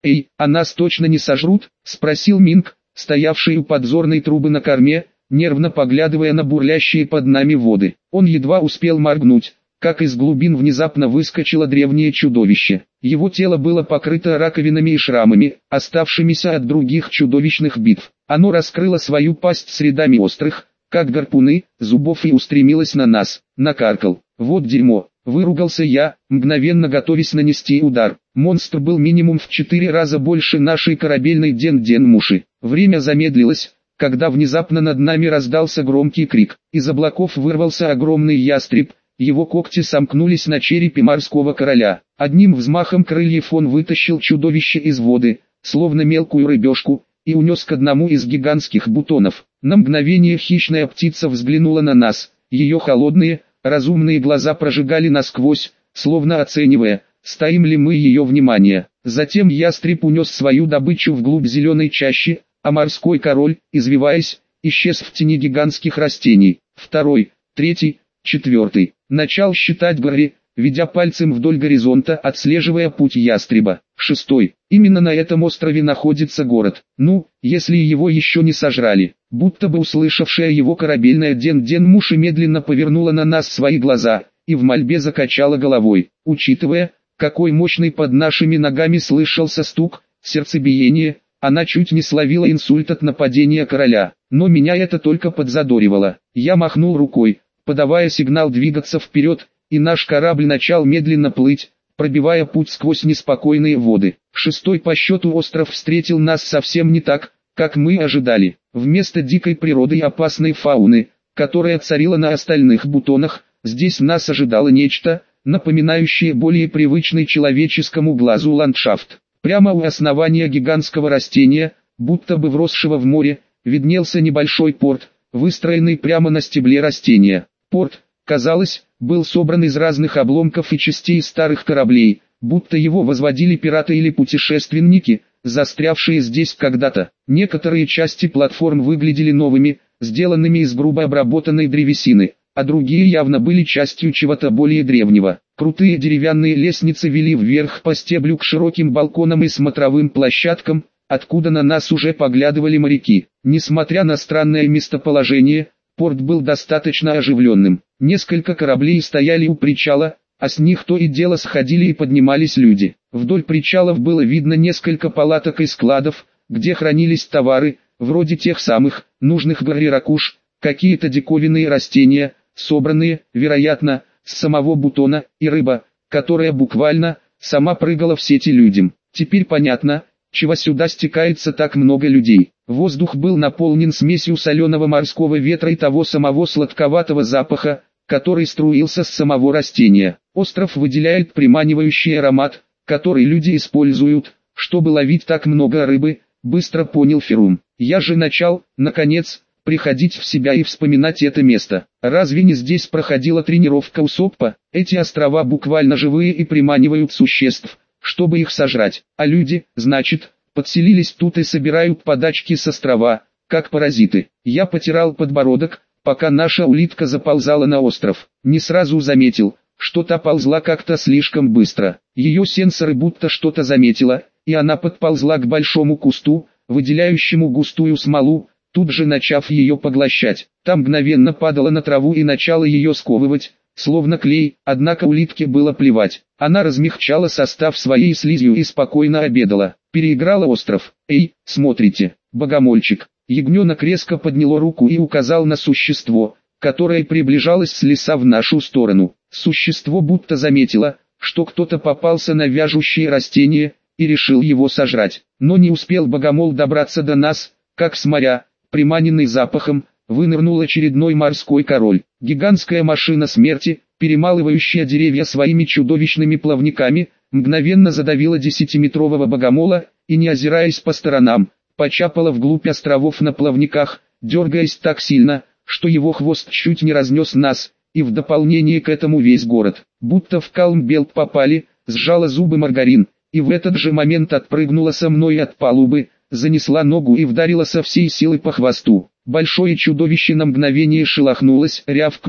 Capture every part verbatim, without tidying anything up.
«Эй, а нас точно не сожрут?» — спросил Минг, стоявший у подзорной трубы на корме, нервно поглядывая на бурлящие под нами воды. Он едва успел моргнуть, как из глубин внезапно выскочило древнее чудовище. Его тело было покрыто раковинами и шрамами, оставшимися от других чудовищных битв. Оно раскрыло свою пасть с рядами острых, как гарпуны, зубов и устремилось на нас. Накаркал. «Вот дерьмо!» — выругался я, мгновенно готовясь нанести удар. Монстр был минимум в четыре раза больше нашей корабельной Ден-Ден-Муши. Время замедлилось, когда внезапно над нами раздался громкий крик. Из облаков вырвался огромный ястреб, его когти сомкнулись на черепе морского короля. Одним взмахом крыльев он вытащил чудовище из воды, словно мелкую рыбешку, и унес к одному из гигантских бутонов. На мгновение хищная птица взглянула на нас, ее холодные, разумные глаза прожигали насквозь, словно оценивая, стоим ли мы ее внимание. Затем ястреб унес свою добычу вглубь зеленой чащи, а морской король, извиваясь, исчез в тени гигантских растений. Второй, третий, четвертый. Начал считать Гарри, ведя пальцем вдоль горизонта, отслеживая путь ястреба. Шестой. Именно на этом острове находится город. Ну, если его еще не сожрали. Будто бы услышавшая его корабельная Ден-Ден-Муши медленно повернула на нас свои глаза, и в мольбе закачала головой. Учитывая, какой мощный под нашими ногами слышался стук, сердцебиение, она чуть не словила инсульт от нападения короля. Но меня это только подзадоривало. Я махнул рукой, подавая сигнал двигаться вперед, и наш корабль начал медленно плыть, пробивая путь сквозь неспокойные воды. Шестой по счету остров встретил нас совсем не так, как мы ожидали. Вместо дикой природы и опасной фауны, которая царила на остальных бутонах, здесь нас ожидало нечто, напоминающее более привычный человеческому глазу ландшафт. Прямо у основания гигантского растения, будто бы вросшего в море, виднелся небольшой порт, выстроенный прямо на стебле растения. Порт, казалось, был собран из разных обломков и частей старых кораблей, будто его возводили пираты или путешественники, застрявшие здесь когда-то. Некоторые части платформ выглядели новыми, сделанными из грубо обработанной древесины, а другие явно были частью чего-то более древнего. Крутые деревянные лестницы вели вверх по стеблю к широким балконам и смотровым площадкам, откуда на нас уже поглядывали моряки. Несмотря на странное местоположение, порт был достаточно оживленным. Несколько кораблей стояли у причала, а с них то и дело сходили и поднимались люди. Вдоль причалов было видно несколько палаток и складов, где хранились товары, вроде тех самых, нужных Гарри ракуш, какие-то диковинные растения, собранные, вероятно, с самого бутона, и рыба, которая буквально, сама прыгала в сети людям. Теперь понятно, чего сюда стекается так много людей. Воздух был наполнен смесью соленого морского ветра и того самого сладковатого запаха, который струился с самого растения. Остров выделяет приманивающий аромат, который люди используют, чтобы ловить так много рыбы, быстро понял Ферум. Я же начал, наконец, приходить в себя и вспоминать это место. Разве не здесь проходила тренировка у Соппа? Эти острова буквально живые и приманивают существ, чтобы их сожрать. А люди, значит, подселились тут и собирают подачки с острова, как паразиты. Я потирал подбородок, пока наша улитка заползала на остров. Не сразу заметил, что та ползла как-то слишком быстро. Ее сенсоры будто что-то заметила, и она подползла к большому кусту, выделяющему густую смолу, тут же начав ее поглощать. Та мгновенно падала на траву и начала ее сковывать, словно клей, однако улитке было плевать. Она размягчала состав своей слизью и спокойно обедала. Переиграла остров. «Эй, смотрите, богомольчик!» Ягненок резко подняло руку и указал на существо, которое приближалось с леса в нашу сторону. Существо будто заметило, что кто-то попался на вяжущие растения, и решил его сожрать. Но не успел богомол добраться до нас, как с моря, приманенный запахом, вынырнул очередной морской король. Гигантская машина смерти, перемалывающая деревья своими чудовищными плавниками, мгновенно задавила десятиметрового богомола, и не озираясь по сторонам, почапала вглубь островов на плавниках, дергаясь так сильно, что его хвост чуть не разнес нас, и в дополнение к этому весь город. Будто в Калмбелт попали, сжала зубы Маргарин, и в этот же момент отпрыгнула со мной от палубы, занесла ногу и вдарила со всей силы по хвосту. Большое чудовище на мгновение шелохнулось, рявкнуло,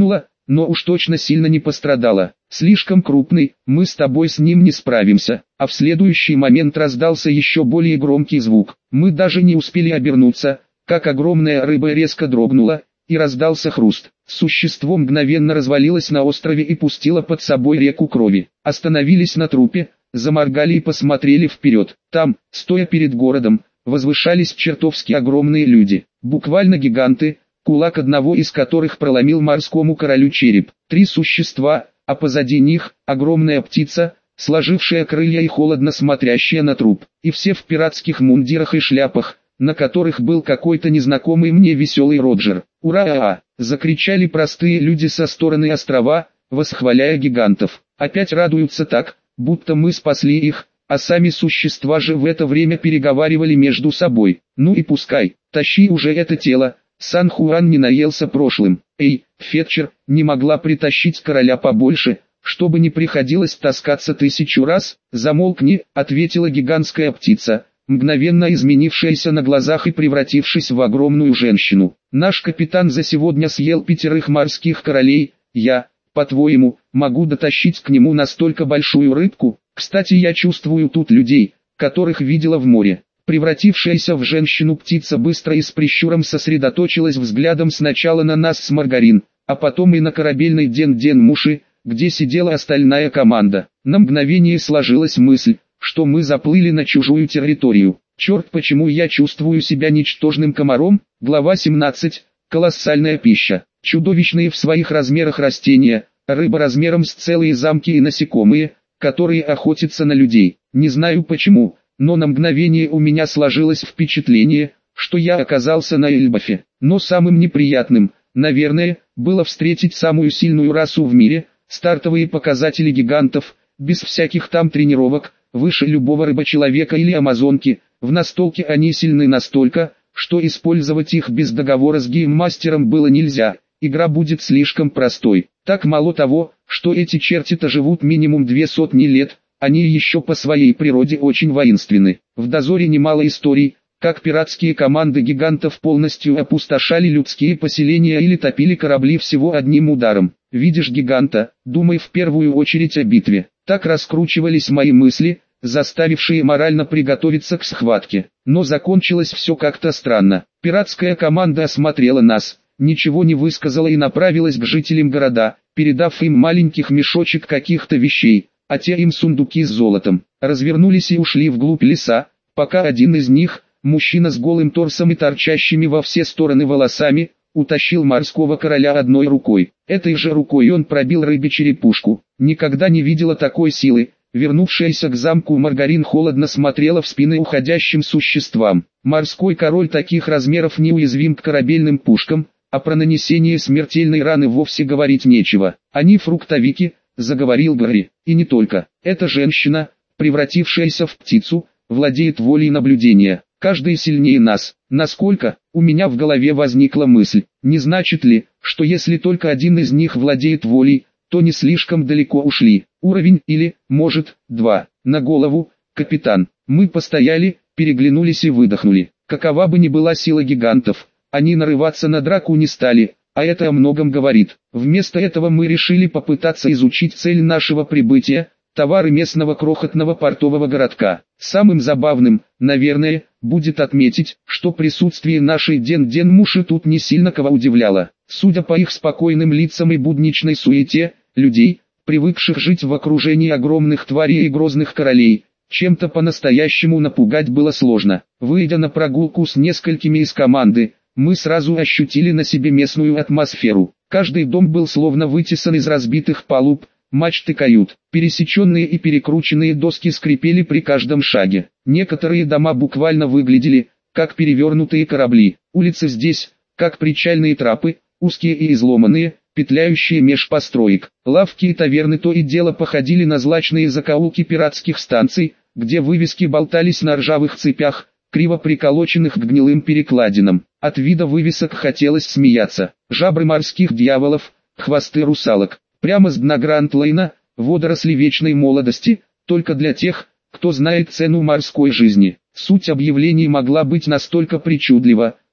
но уж точно сильно не пострадала. Слишком крупный, мы с тобой с ним не справимся. А в следующий момент раздался еще более громкий звук. Мы даже не успели обернуться, как огромная рыба резко дрогнула, и раздался хруст. Существо мгновенно развалилось на острове и пустило под собой реку крови. Остановились на трупе, заморгали и посмотрели вперед. Там, стоя перед городом, возвышались чертовски огромные люди. Буквально гиганты, кулак одного из которых проломил морскому королю череп. Три существа, а позади них огромная птица, сложившая крылья и холодно смотрящая на труп. И все в пиратских мундирах и шляпах, на которых был какой-то незнакомый мне веселый Роджер. «Ура!» — закричали простые люди со стороны острова, восхваляя гигантов. Опять радуются так, будто мы спасли их, а сами существа же в это время переговаривали между собой. «Ну и пускай, тащи уже это тело, Сан-Хуан не наелся прошлым. Эй, Фетчер, не могла притащить короля побольше, чтобы не приходилось таскаться тысячу раз?» «Замолкни», — ответила гигантская птица, мгновенно изменившаяся на глазах и превратившись в огромную женщину. «Наш капитан за сегодня съел пятерых морских королей, я, по-твоему, могу дотащить к нему настолько большую рыбку? Кстати, я чувствую тут людей, которых видела в море». Превратившаяся в женщину птица быстро и с прищуром сосредоточилась взглядом сначала на нас с Маргарин, а потом и на корабельный Ден-Ден Муши, где сидела остальная команда. На мгновение сложилась мысль, что мы заплыли на чужую территорию. Черт, почему я чувствую себя ничтожным комаром? Глава семнадцать. Колоссальная пища. Чудовищные в своих размерах растения, рыба размером с целые замки и насекомые, которые охотятся на людей. Не знаю почему, но на мгновение у меня сложилось впечатление, что я оказался на Эльбафе. Но самым неприятным, наверное, было встретить самую сильную расу в мире, стартовые показатели гигантов, без всяких там тренировок, выше любого рыбочеловека или амазонки. В настолке они сильны настолько, что использовать их без договора с гейммастером было нельзя. Игра будет слишком простой. Так мало того, что эти черти-то живут минимум две сотни лет, они еще по своей природе очень воинственны. В дозоре немало историй, как пиратские команды гигантов полностью опустошали людские поселения или топили корабли всего одним ударом. Видишь гиганта, думай в первую очередь о битве. Так раскручивались мои мысли, заставившие морально приготовиться к схватке. Но закончилось все как-то странно. Пиратская команда осмотрела нас, ничего не высказала и направилась к жителям города, передав им маленьких мешочек каких-то вещей, а те им сундуки с золотом. Развернулись и ушли вглубь леса, пока один из них, мужчина с голым торсом и торчащими во все стороны волосами, утащил морского короля одной рукой. Этой же рукой он пробил рыбе черепушку. Никогда не видела такой силы. Вернувшаяся к замку Маргарин холодно смотрела в спины уходящим существам. Морской король таких размеров неуязвим к корабельным пушкам, а про нанесение смертельной раны вовсе говорить нечего. Они фруктовики, заговорил Гарри, и не только. Эта женщина, превратившаяся в птицу, владеет волей наблюдения. Каждый сильнее нас. Насколько, у меня в голове возникла мысль, не значит ли, что если только один из них владеет волей, то не слишком далеко ушли. Уровень или, может, два. На голову, капитан. Мы постояли, переглянулись и выдохнули. Какова бы ни была сила гигантов, они нарываться на драку не стали, а это о многом говорит. Вместо этого мы решили попытаться изучить цель нашего прибытия, товары местного крохотного портового городка. Самым забавным, наверное, будет отметить, что присутствие нашей Ден-Ден Муши тут не сильно кого удивляло. Судя по их спокойным лицам и будничной суете, людей, привыкших жить в окружении огромных тварей и грозных королей, чем-то по-настоящему напугать было сложно. Выйдя на прогулку с несколькими из команды, мы сразу ощутили на себе местную атмосферу. Каждый дом был словно вытесан из разбитых палуб, мачты кают. Пересеченные и перекрученные доски скрипели при каждом шаге. Некоторые дома буквально выглядели, как перевернутые корабли. Улицы здесь, как причальные трапы, узкие и изломанные, петляющие меж построек. Лавки и таверны то и дело походили на злачные закоулки пиратских станций, где вывески болтались на ржавых цепях, криво приколоченных к гнилым перекладинам. От вида вывесок хотелось смеяться. Жабры морских дьяволов, хвосты русалок. Прямо с дна Гранд-Лейна, водоросли вечной молодости, только для тех, кто знает цену морской жизни. Суть объявлений могла быть настолько причудлива,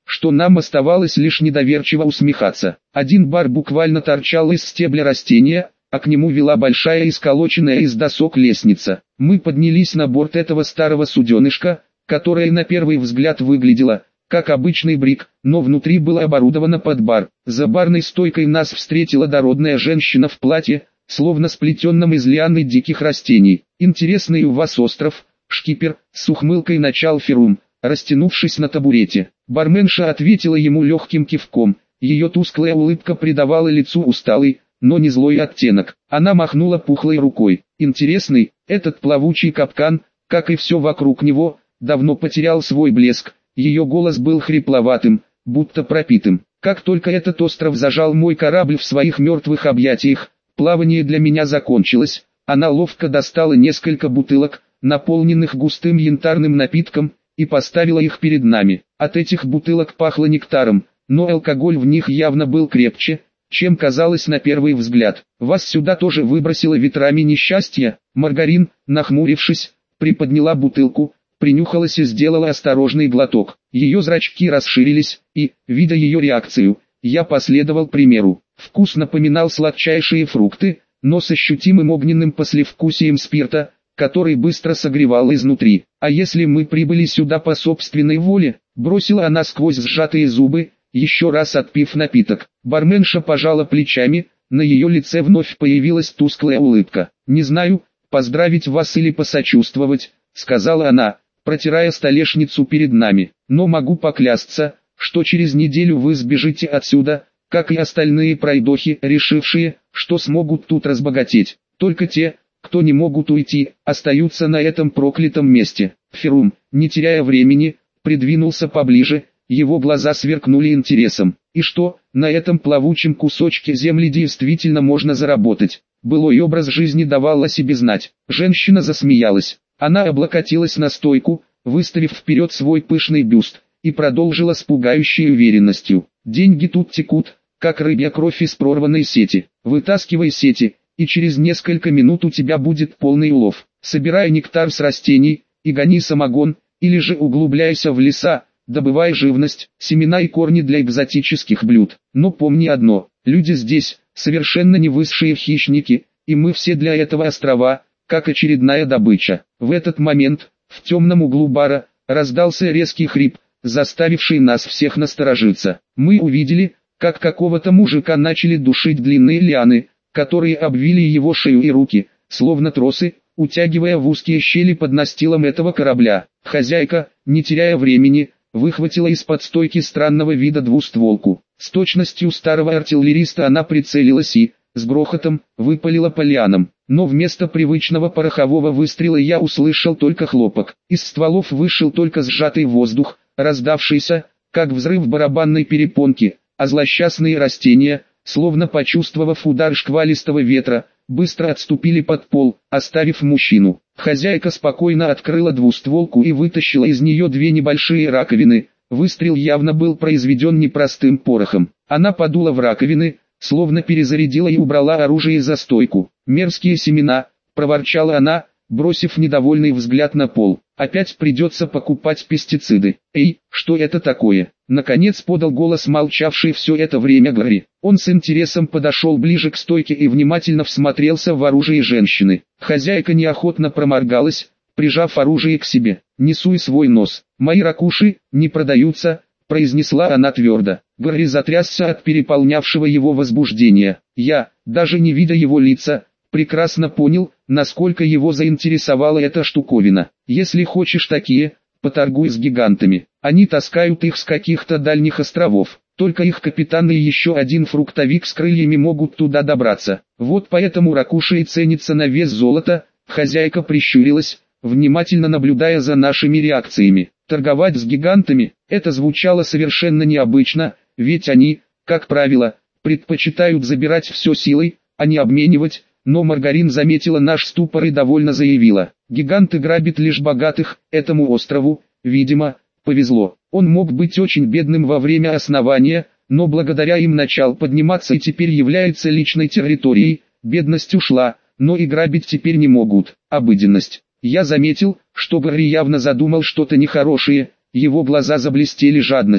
что нам оставалось лишь недоверчиво усмехаться. Один бар буквально торчал из стебля растения, а к нему вела большая исколоченная из досок лестница. Мы поднялись на борт этого старого суденышка, которое на первый взгляд выглядело как обычный брик, но внутри было оборудовано под бар. За барной стойкой нас встретила дородная женщина в платье, словно сплетенном из лианы диких растений. «Интересный у вас остров, шкипер», — с ухмылкой начал Ферум, растянувшись на табурете. Барменша ответила ему легким кивком. Ее тусклая улыбка придавала лицу усталый, но не злой оттенок. Она махнула пухлой рукой. «Интересный, этот плавучий капкан, как и все вокруг него, давно потерял свой блеск». Ее голос был хрипловатым, будто пропитым. Как только этот остров зажал мой корабль в своих мертвых объятиях, плавание для меня закончилось. Она ловко достала несколько бутылок, наполненных густым янтарным напитком, и поставила их перед нами. От этих бутылок пахло нектаром, но алкоголь в них явно был крепче, чем казалось на первый взгляд. «Вас сюда тоже выбросило ветрами несчастья?» Маргарин, нахмурившись, приподняла бутылку, принюхалась и сделала осторожный глоток. Ее зрачки расширились, и, видя ее реакцию, я последовал примеру. Вкус напоминал сладчайшие фрукты, но с ощутимым огненным послевкусием спирта, который быстро согревал изнутри. «А если мы прибыли сюда по собственной воле?» Бросила она сквозь сжатые зубы, еще раз отпив напиток. Барменша пожала плечами, на ее лице вновь появилась тусклая улыбка. «Не знаю, поздравить вас или посочувствовать», — сказала она, протирая столешницу перед нами. «Но могу поклясться, что через неделю вы сбежите отсюда, как и остальные пройдохи, решившие, что смогут тут разбогатеть. Только те, кто не могут уйти, остаются на этом проклятом месте». Ферум, не теряя времени, придвинулся поближе, его глаза сверкнули интересом. «И что, на этом плавучем кусочке земли действительно можно заработать?» Былой образ жизни давал о себе знать. Женщина засмеялась. Она облокотилась на стойку, выставив вперед свой пышный бюст, и продолжила с пугающей уверенностью. «Деньги тут текут, как рыбья кровь из прорванной сети. Вытаскивай сети, и через несколько минут у тебя будет полный улов. Собирай нектар с растений, и гони самогон, или же углубляйся в леса, добывай живность, семена и корни для экзотических блюд. Но помни одно, люди здесь, совершенно не высшие хищники, и мы все для этого острова, как очередная добыча». В этот момент, в темном углу бара, раздался резкий хрип, заставивший нас всех насторожиться. Мы увидели, как какого-то мужика начали душить длинные лианы, которые обвили его шею и руки, словно тросы, утягивая в узкие щели под настилом этого корабля. Хозяйка, не теряя времени, выхватила из-под стойки странного вида двустволку. С точностью старого артиллериста она прицелилась и, с грохотом, выпалила по лианам. Но вместо привычного порохового выстрела я услышал только хлопок. Из стволов вышел только сжатый воздух, раздавшийся, как взрыв барабанной перепонки, а злосчастные растения, словно почувствовав удар шквалистого ветра, быстро отступили под пол, оставив мужчину. Хозяйка спокойно открыла двустволку и вытащила из нее две небольшие раковины. Выстрел явно был произведен непростым порохом. Она подула в раковины, словно перезарядила и убрала оружие за стойку. «Мерзкие семена», — проворчала она, бросив недовольный взгляд на пол. «Опять придется покупать пестициды». «Эй, что это такое?» Наконец подал голос молчавший все это время Гарри. Он с интересом подошел ближе к стойке и внимательно всмотрелся в оружие женщины. Хозяйка неохотно проморгалась, прижав оружие к себе. «Не суй свой нос. Мои ракуши не продаются», — произнесла она твердо. Гарри затрясся от переполнявшего его возбуждения. Я, даже не видя его лица, прекрасно понял, насколько его заинтересовала эта штуковина. «Если хочешь такие, поторгуй с гигантами. Они таскают их с каких-то дальних островов. Только их капитан и еще один фруктовик с крыльями могут туда добраться. Вот поэтому ракуши и ценится на вес золота». Хозяйка прищурилась, внимательно наблюдая за нашими реакциями. Торговать с гигантами – это звучало совершенно необычно, ведь они, как правило, предпочитают забирать все силой, а не обменивать. Но Маргарин заметила наш ступор и довольно заявила: «Гиганты грабят лишь богатых, этому острову, видимо, повезло. Он мог быть очень бедным во время основания, но благодаря им начал подниматься и теперь является личной территорией. Бедность ушла, но и грабить теперь не могут. Обыденность». Я заметил, что Гарри явно задумал что-то нехорошее, его глаза заблестели жадностью.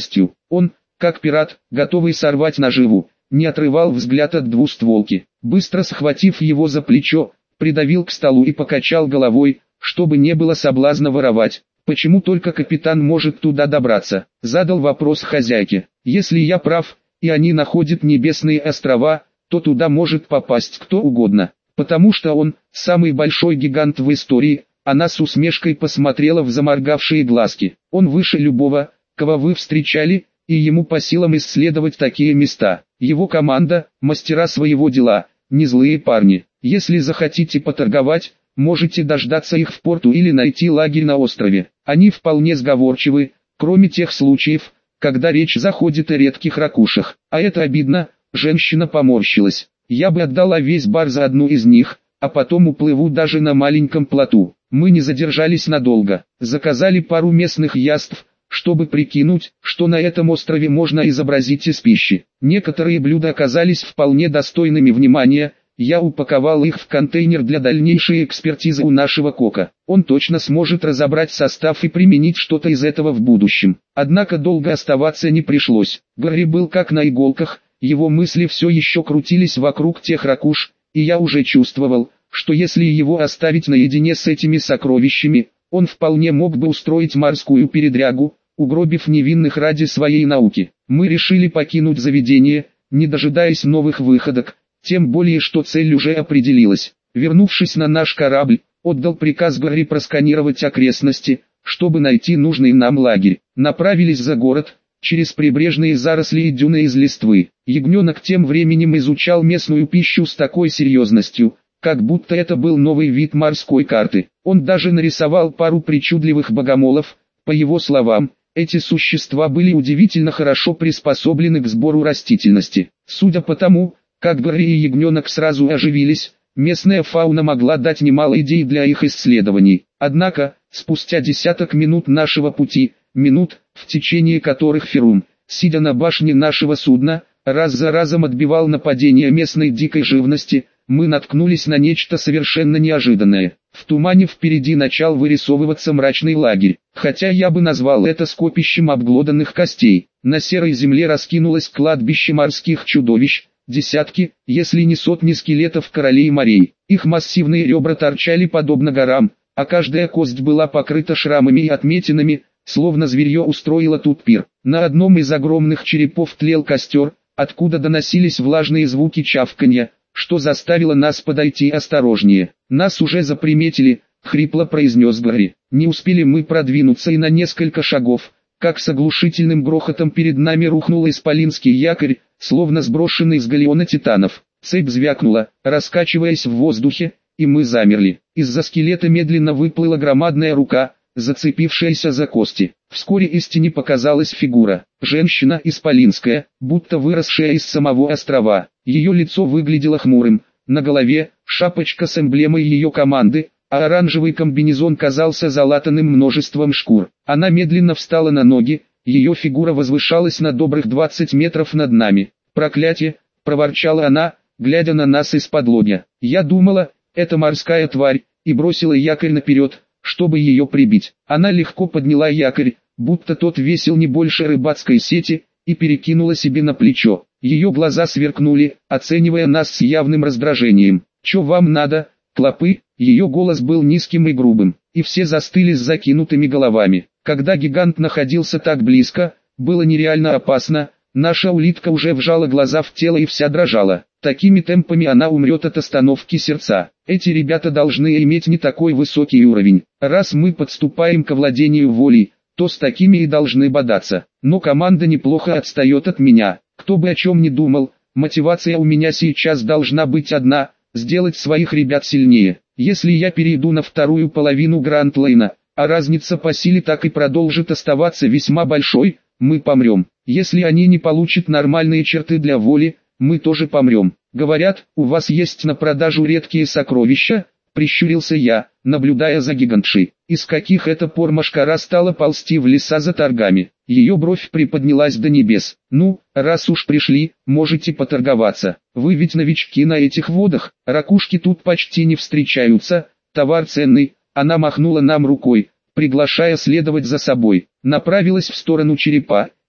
Он, как пират, готовый сорвать наживу, не отрывал взгляд от двустволки. Быстро схватив его за плечо, придавил к столу и покачал головой, чтобы не было соблазна воровать. «Почему только капитан может туда добраться?» — задал вопрос хозяйке. «Если я прав, и они находят небесные острова, то туда может попасть кто угодно, потому что он — самый большой гигант в истории». Она с усмешкой посмотрела в заморгавшие глазки. «Он выше любого, кого вы встречали, и ему по силам исследовать такие места. Его команда — мастера своего дела, не злые парни. Если захотите поторговать, можете дождаться их в порту или найти лагерь на острове. Они вполне сговорчивы, кроме тех случаев, когда речь заходит о редких ракушах. А это обидно». Женщина поморщилась. «Я бы отдала весь бар за одну из них, а потом уплыву даже на маленьком плоту». Мы не задержались надолго, заказали пару местных яств, чтобы прикинуть, что на этом острове можно изобразить из пищи. Некоторые блюда оказались вполне достойными внимания. Я упаковал их в контейнер для дальнейшей экспертизы у нашего кока. Он точно сможет разобрать состав и применить что-то из этого в будущем. Однако долго оставаться не пришлось. Гарри был как на иголках, его мысли все еще крутились вокруг тех ракуш, и я уже чувствовал, что если его оставить наедине с этими сокровищами, он вполне мог бы устроить морскую передрягу, угробив невинных ради своей науки. Мы решили покинуть заведение, не дожидаясь новых выходок, тем более что цель уже определилась. Вернувшись на наш корабль, отдал приказ Гарри просканировать окрестности, чтобы найти нужный нам лагерь. Направились за город, через прибрежные заросли и дюны из листвы. Ягненок тем временем изучал местную пищу с такой серьезностью, как будто это был новый вид морской карты. Он даже нарисовал пару причудливых богомолов. По его словам, эти существа были удивительно хорошо приспособлены к сбору растительности. Судя по тому, как Гарри и ягненок сразу оживились, местная фауна могла дать немало идей для их исследований. Однако, спустя десяток минут нашего пути, минут, в течение которых Ферум, сидя на башне нашего судна, раз за разом отбивал нападения местной дикой живности, мы наткнулись на нечто совершенно неожиданное. В тумане впереди начал вырисовываться мрачный лагерь, хотя я бы назвал это скопищем обглоданных костей. На серой земле раскинулось кладбище морских чудовищ, десятки, если не сотни скелетов королей морей. Их массивные ребра торчали подобно горам, а каждая кость была покрыта шрамами и отметинами, словно зверье устроило тут пир. На одном из огромных черепов тлел костер, откуда доносились влажные звуки чавканья, что заставило нас подойти осторожнее. «Нас уже заприметили», — хрипло произнес Гарри. Не успели мы продвинуться и на несколько шагов, как с оглушительным грохотом перед нами рухнул исполинский якорь, словно сброшенный с галеона титанов. Цепь звякнула, раскачиваясь в воздухе, и мы замерли. Из-за скелета медленно выплыла громадная рука, зацепившаяся за кости. Вскоре из тени показалась фигура. Женщина исполинская, будто выросшая из самого острова. Ее лицо выглядело хмурым, на голове шапочка с эмблемой ее команды, а оранжевый комбинезон казался залатанным множеством шкур. Она медленно встала на ноги, ее фигура возвышалась на добрых двадцать метров над нами. «Проклятие!» — проворчала она, глядя на нас из-под лобья. Я думала, это морская тварь, и бросила якорь наперед, чтобы ее прибить. Она легко подняла якорь, будто тот весил не больше рыбацкой сети, и перекинула себе на плечо. Ее глаза сверкнули, оценивая нас с явным раздражением. «Чё вам надо, клопы?» Ее голос был низким и грубым, и все застыли с закинутыми головами. Когда гигант находился так близко, было нереально опасно. Наша улитка уже вжала глаза в тело и вся дрожала. Такими темпами она умрет от остановки сердца. Эти ребята должны иметь не такой высокий уровень. Раз мы подступаем к овладению волей, то с такими и должны бодаться. Но команда неплохо отстает от меня. Кто бы о чем ни думал, мотивация у меня сейчас должна быть одна – сделать своих ребят сильнее. Если я перейду на вторую половину Гранд-Лейна, а разница по силе так и продолжит оставаться весьма большой, мы помрем. Если они не получат нормальные черты для воли, мы тоже помрем. Говорят, у вас есть на продажу редкие сокровища? Прищурился я, наблюдая за гигантшей. Из каких это пор мошкара стала ползти в леса за торгами? Ее бровь приподнялась до небес. Ну, раз уж пришли, можете поторговаться. Вы ведь новички на этих водах, ракушки тут почти не встречаются, товар ценный. Она махнула нам рукой, приглашая следовать за собой. Направилась в сторону черепа,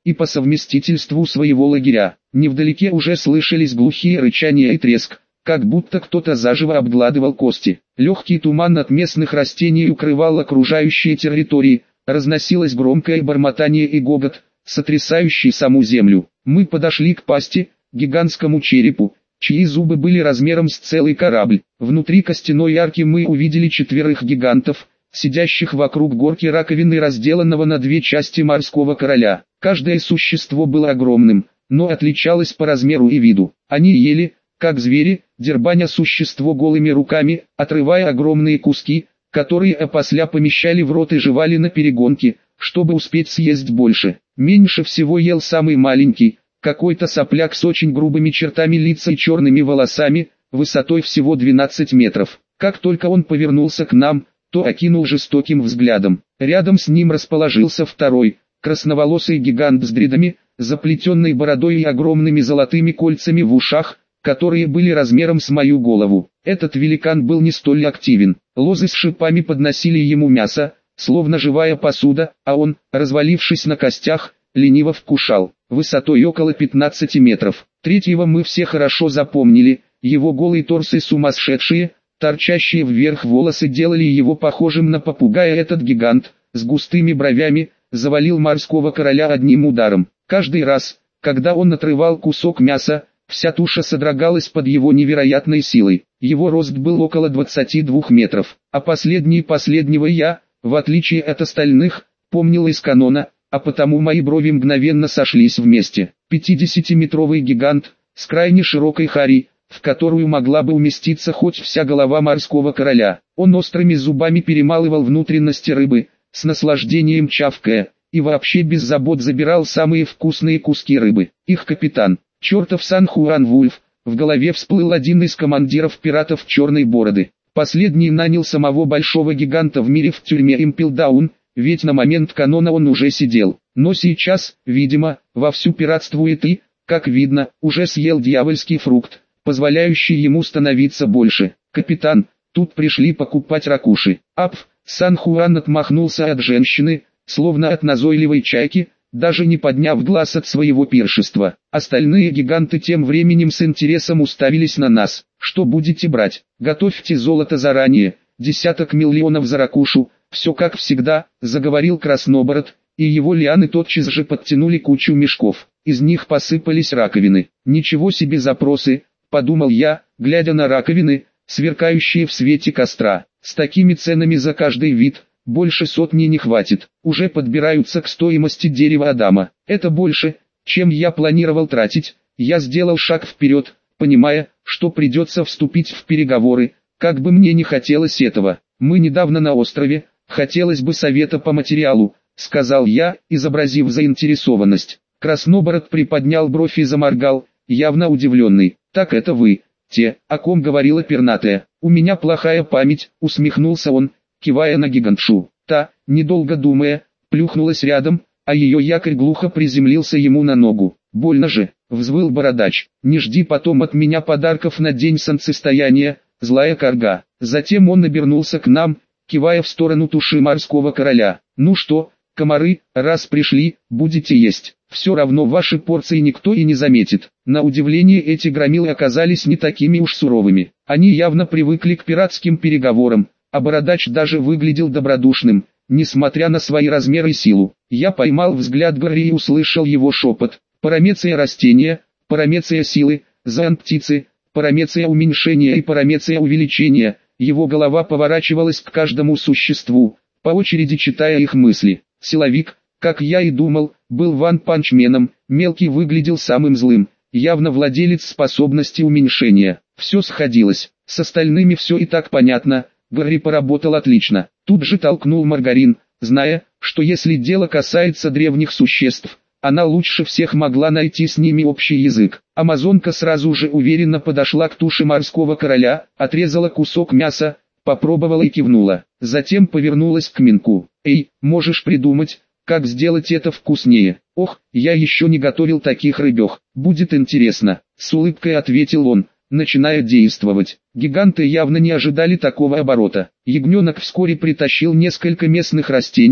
и по совместительству своего лагеря. Невдалеке уже слышались глухие рычания и треск, как будто кто-то заживо обгладывал кости. Легкий туман от местных растений укрывал окружающие территории, разносилось громкое бормотание и гогот, сотрясающий саму землю. Мы подошли к пасти, гигантскому черепу, чьи зубы были размером с целый корабль. Внутри костяной арки мы увидели четверых гигантов, сидящих вокруг горки раковины разделанного на две части морского короля. Каждое существо было огромным, но отличалось по размеру и виду. Они ели, как звери, дербаня существо голыми руками, отрывая огромные куски, которые опосля помещали в рот и жевали на перегонки, чтобы успеть съесть больше. Меньше всего ел самый маленький, какой-то сопляк с очень грубыми чертами лица и черными волосами, высотой всего двенадцать метров. Как только он повернулся к нам, то окинул жестоким взглядом. Рядом с ним расположился второй, красноволосый гигант с дредами, заплетенной бородой и огромными золотыми кольцами в ушах, которые были размером с мою голову. Этот великан был не столь активен. Лозы с шипами подносили ему мясо, словно живая посуда, а он, развалившись на костях, лениво вкушал. Высотой около пятнадцати метров. Третьего мы все хорошо запомнили, его голый торс и сумасшедшие, торчащие вверх волосы делали его похожим на попугая. Этот гигант, с густыми бровями, завалил морского короля одним ударом. Каждый раз, когда он отрывал кусок мяса, вся туша содрогалась под его невероятной силой. Его рост был около двадцати двух метров, а последний последнего я, в отличие от остальных, помнил из канона, а потому мои брови мгновенно сошлись вместе. Пятидесятиметровый гигант, с крайне широкой хари, в которую могла бы уместиться хоть вся голова морского короля. Он острыми зубами перемалывал внутренности рыбы, с наслаждением чавкая, и вообще без забот забирал самые вкусные куски рыбы. Их капитан, чертов Сан-Хуан Вульф, в голове всплыл один из командиров пиратов Черной Бороды. Последний нанял самого большого гиганта в мире в тюрьме Импелдаун, ведь на момент канона он уже сидел. Но сейчас, видимо, вовсю пиратствует и, как видно, уже съел дьявольский фрукт, позволяющий ему становиться больше. Капитан, тут пришли покупать ракуши. Апф, Сан-Хуан отмахнулся от женщины, словно от назойливой чайки, даже не подняв глаз от своего пиршества. Остальные гиганты тем временем с интересом уставились на нас. Что будете брать? Готовьте золото заранее, десяток миллионов за ракушу, все как всегда, заговорил Краснобород, и его лианы тотчас же подтянули кучу мешков. Из них посыпались раковины. Ничего себе запросы, подумал я, глядя на раковины, сверкающие в свете костра. С такими ценами за каждый вид, больше сотни не хватит. Уже подбираются к стоимости дерева Адама. Это больше, чем я планировал тратить. Я сделал шаг вперед, понимая, что придется вступить в переговоры, как бы мне не хотелось этого. Мы недавно на острове, хотелось бы совета по материалу, сказал я, изобразив заинтересованность. Краснобород приподнял бровь и заморгал, явно удивленный. Так это вы, те, о ком говорила пернатая. У меня плохая память, усмехнулся он, кивая на гигантшу. Та, недолго думая, плюхнулась рядом, а ее якорь глухо приземлился ему на ногу. Больно же, взвыл бородач. Не жди потом от меня подарков на день солнцестояния, злая карга. Затем он обернулся к нам, кивая в сторону туши морского короля. Ну что, комары, раз пришли, будете есть. Все равно ваши порции никто и не заметит. На удивление эти громилы оказались не такими уж суровыми. Они явно привыкли к пиратским переговорам, а бородач даже выглядел добродушным, несмотря на свои размеры и силу. Я поймал взгляд Гарри и услышал его шепот. Парамеция растения, парамеция силы, зоан птицы, парамеция уменьшения и парамеция увеличения. Его голова поворачивалась к каждому существу, по очереди читая их мысли. Силовик, как я и думал, был ван-панчменом, мелкий выглядел самым злым, явно владелец способности уменьшения. Все сходилось, с остальными все и так понятно, Гарри поработал отлично. Тут же толкнул Маргарин, зная, что если дело касается древних существ, она лучше всех могла найти с ними общий язык. Амазонка сразу же уверенно подошла к туше морского короля, отрезала кусок мяса, попробовала и кивнула. Затем повернулась к Минку. «Эй, можешь придумать, как сделать это вкуснее?» «Ох, я еще не готовил таких рыбёх, будет интересно», — с улыбкой ответил он, начиная действовать. Гиганты явно не ожидали такого оборота. Ягненок вскоре притащил несколько местных растений,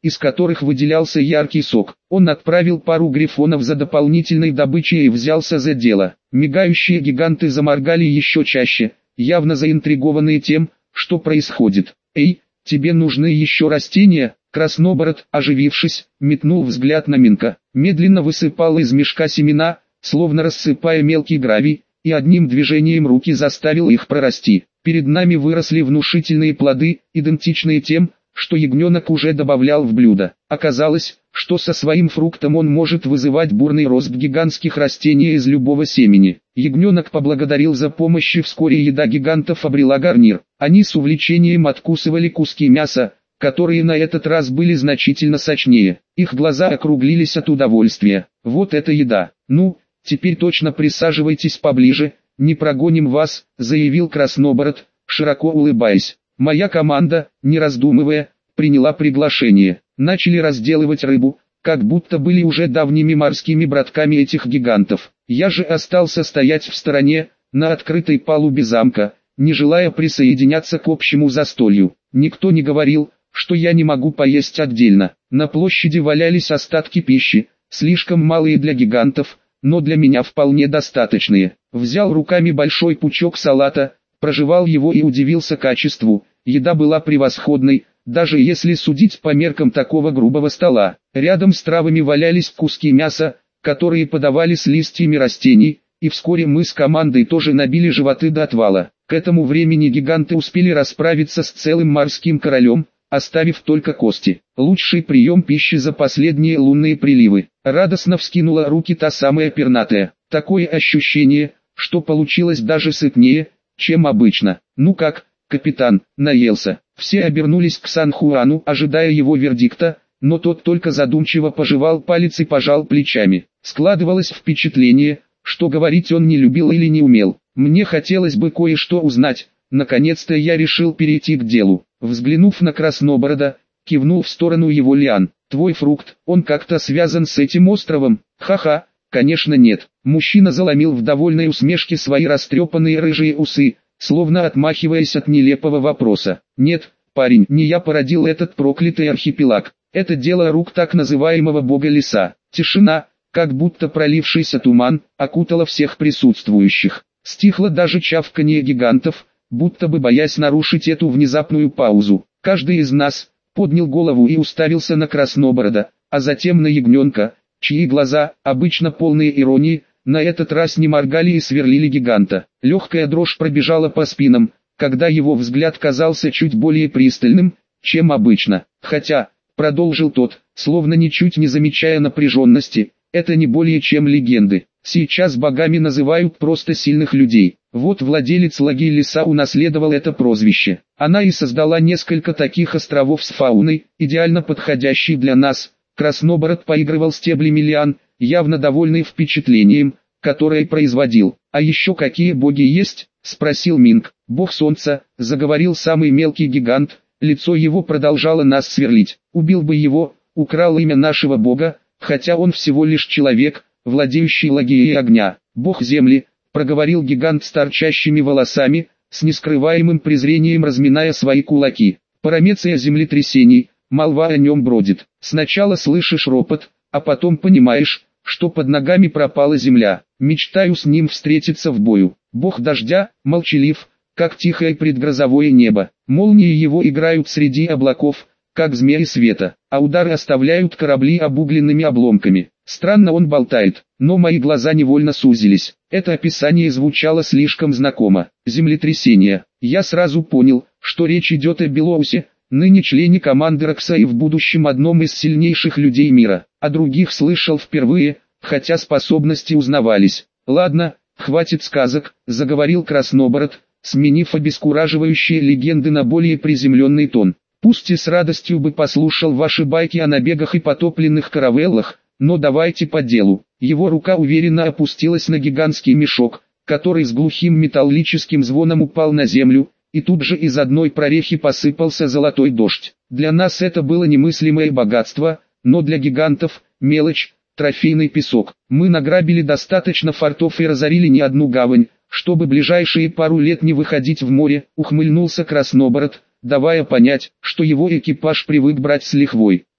из которых выделялся яркий сок. Он отправил пару грифонов за дополнительной добычей и взялся за дело. Мигающие гиганты заморгали еще чаще, явно заинтригованные тем, что происходит. «Эй, тебе нужны еще растения?» Краснобород, оживившись, метнул взгляд на Минка. Медленно высыпал из мешка семена, словно рассыпая мелкий гравий, и одним движением руки заставил их прорасти. Перед нами выросли внушительные плоды, идентичные тем, что ягненок уже добавлял в блюдо. Оказалось, что со своим фруктом он может вызывать бурный рост гигантских растений из любого семени. Ягненок поблагодарил за помощь, и вскоре еда гигантов обрела гарнир. Они с увлечением откусывали куски мяса, которые на этот раз были значительно сочнее. Их глаза округлились от удовольствия. «Вот это еда! Ну, теперь точно присаживайтесь поближе, не прогоним вас», — заявил Краснобород, широко улыбаясь. Моя команда, не раздумывая, приняла приглашение. Начали разделывать рыбу, как будто были уже давними морскими братками этих гигантов. Я же остался стоять в стороне, на открытой палубе замка, не желая присоединяться к общему застолью. Никто не говорил, что я не могу поесть отдельно. На площади валялись остатки пищи, слишком малые для гигантов, но для меня вполне достаточные. Взял руками большой пучок салата, прожевал его и удивился качеству. Еда была превосходной, даже если судить по меркам такого грубого стола. Рядом с травами валялись куски мяса, которые подавали с листьями растений, и вскоре мы с командой тоже набили животы до отвала. К этому времени гиганты успели расправиться с целым морским королем, оставив только кости. Лучший прием пищи за последние лунные приливы. Радостно вскинула руки та самая пернатая. Такое ощущение, что получилось даже сытнее, чем обычно. «Ну как, капитан, наелся?» Все обернулись к Сан-Хуану, ожидая его вердикта, но тот только задумчиво пожевал палец и пожал плечами. Складывалось впечатление, что говорить он не любил или не умел. Мне хотелось бы кое-что узнать. Наконец-то я решил перейти к делу. Взглянув на Красноборода, кивнул в сторону его лиан. «Твой фрукт, он как-то связан с этим островом?» «Ха-ха, конечно нет». Мужчина заломил в довольной усмешке свои растрепанные рыжие усы, словно отмахиваясь от нелепого вопроса. «Нет, парень, не я породил этот проклятый архипелаг. Это дело рук так называемого бога леса». Тишина, как будто пролившийся туман, окутала всех присутствующих. Стихло даже чавканье гигантов, будто бы боясь нарушить эту внезапную паузу. Каждый из нас поднял голову и уставился на Красноборода, а затем на ягненка, чьи глаза, обычно полные иронии, на этот раз не моргали и сверлили гиганта. Легкая дрожь пробежала по спинам, когда его взгляд казался чуть более пристальным, чем обычно. Хотя, продолжил тот, словно ничуть не замечая напряженности, это не более чем легенды. Сейчас богами называют просто сильных людей. Вот владелец лагеря леса унаследовал это прозвище. Она и создала несколько таких островов с фауной, идеально подходящей для нас. Краснобород поигрывал стеблями лиан, явно довольный впечатлением, которое производил. «А еще какие боги есть?» — спросил Минк. «Бог солнца», — заговорил самый мелкий гигант, лицо его продолжало нас сверлить. «Убил бы его, украл имя нашего бога, хотя он всего лишь человек, владеющий лагией огня. Бог земли», — проговорил гигант с торчащими волосами, с нескрываемым презрением разминая свои кулаки. «Парамеция землетрясений, молва о нем бродит. Сначала слышишь ропот, а потом понимаешь, что под ногами пропала земля. Мечтаю с ним встретиться в бою. Бог дождя, молчалив, как тихое предгрозовое небо. Молнии его играют среди облаков, как змеи света, а удары оставляют корабли обугленными обломками. Странно он болтает, но мои глаза невольно сузились. Это описание звучало слишком знакомо. Землетрясение. Я сразу понял, что речь идет о Белоусе, ныне члене команды Рокса и в будущем одном из сильнейших людей мира. О других слышал впервые, хотя способности узнавались. «Ладно, хватит сказок», — заговорил Краснобород, сменив обескураживающие легенды на более приземленный тон. «Пусть и с радостью бы послушал ваши байки о набегах и потопленных каравеллах, но давайте по делу». Его рука уверенно опустилась на гигантский мешок, который с глухим металлическим звоном упал на землю, и тут же из одной прорехи посыпался золотой дождь. Для нас это было немыслимое богатство, но для гигантов – мелочь, трофейный песок. Мы награбили достаточно фортов и разорили не одну гавань, чтобы ближайшие пару лет не выходить в море, ухмыльнулся Краснобород, давая понять, что его экипаж привык брать с лихвой.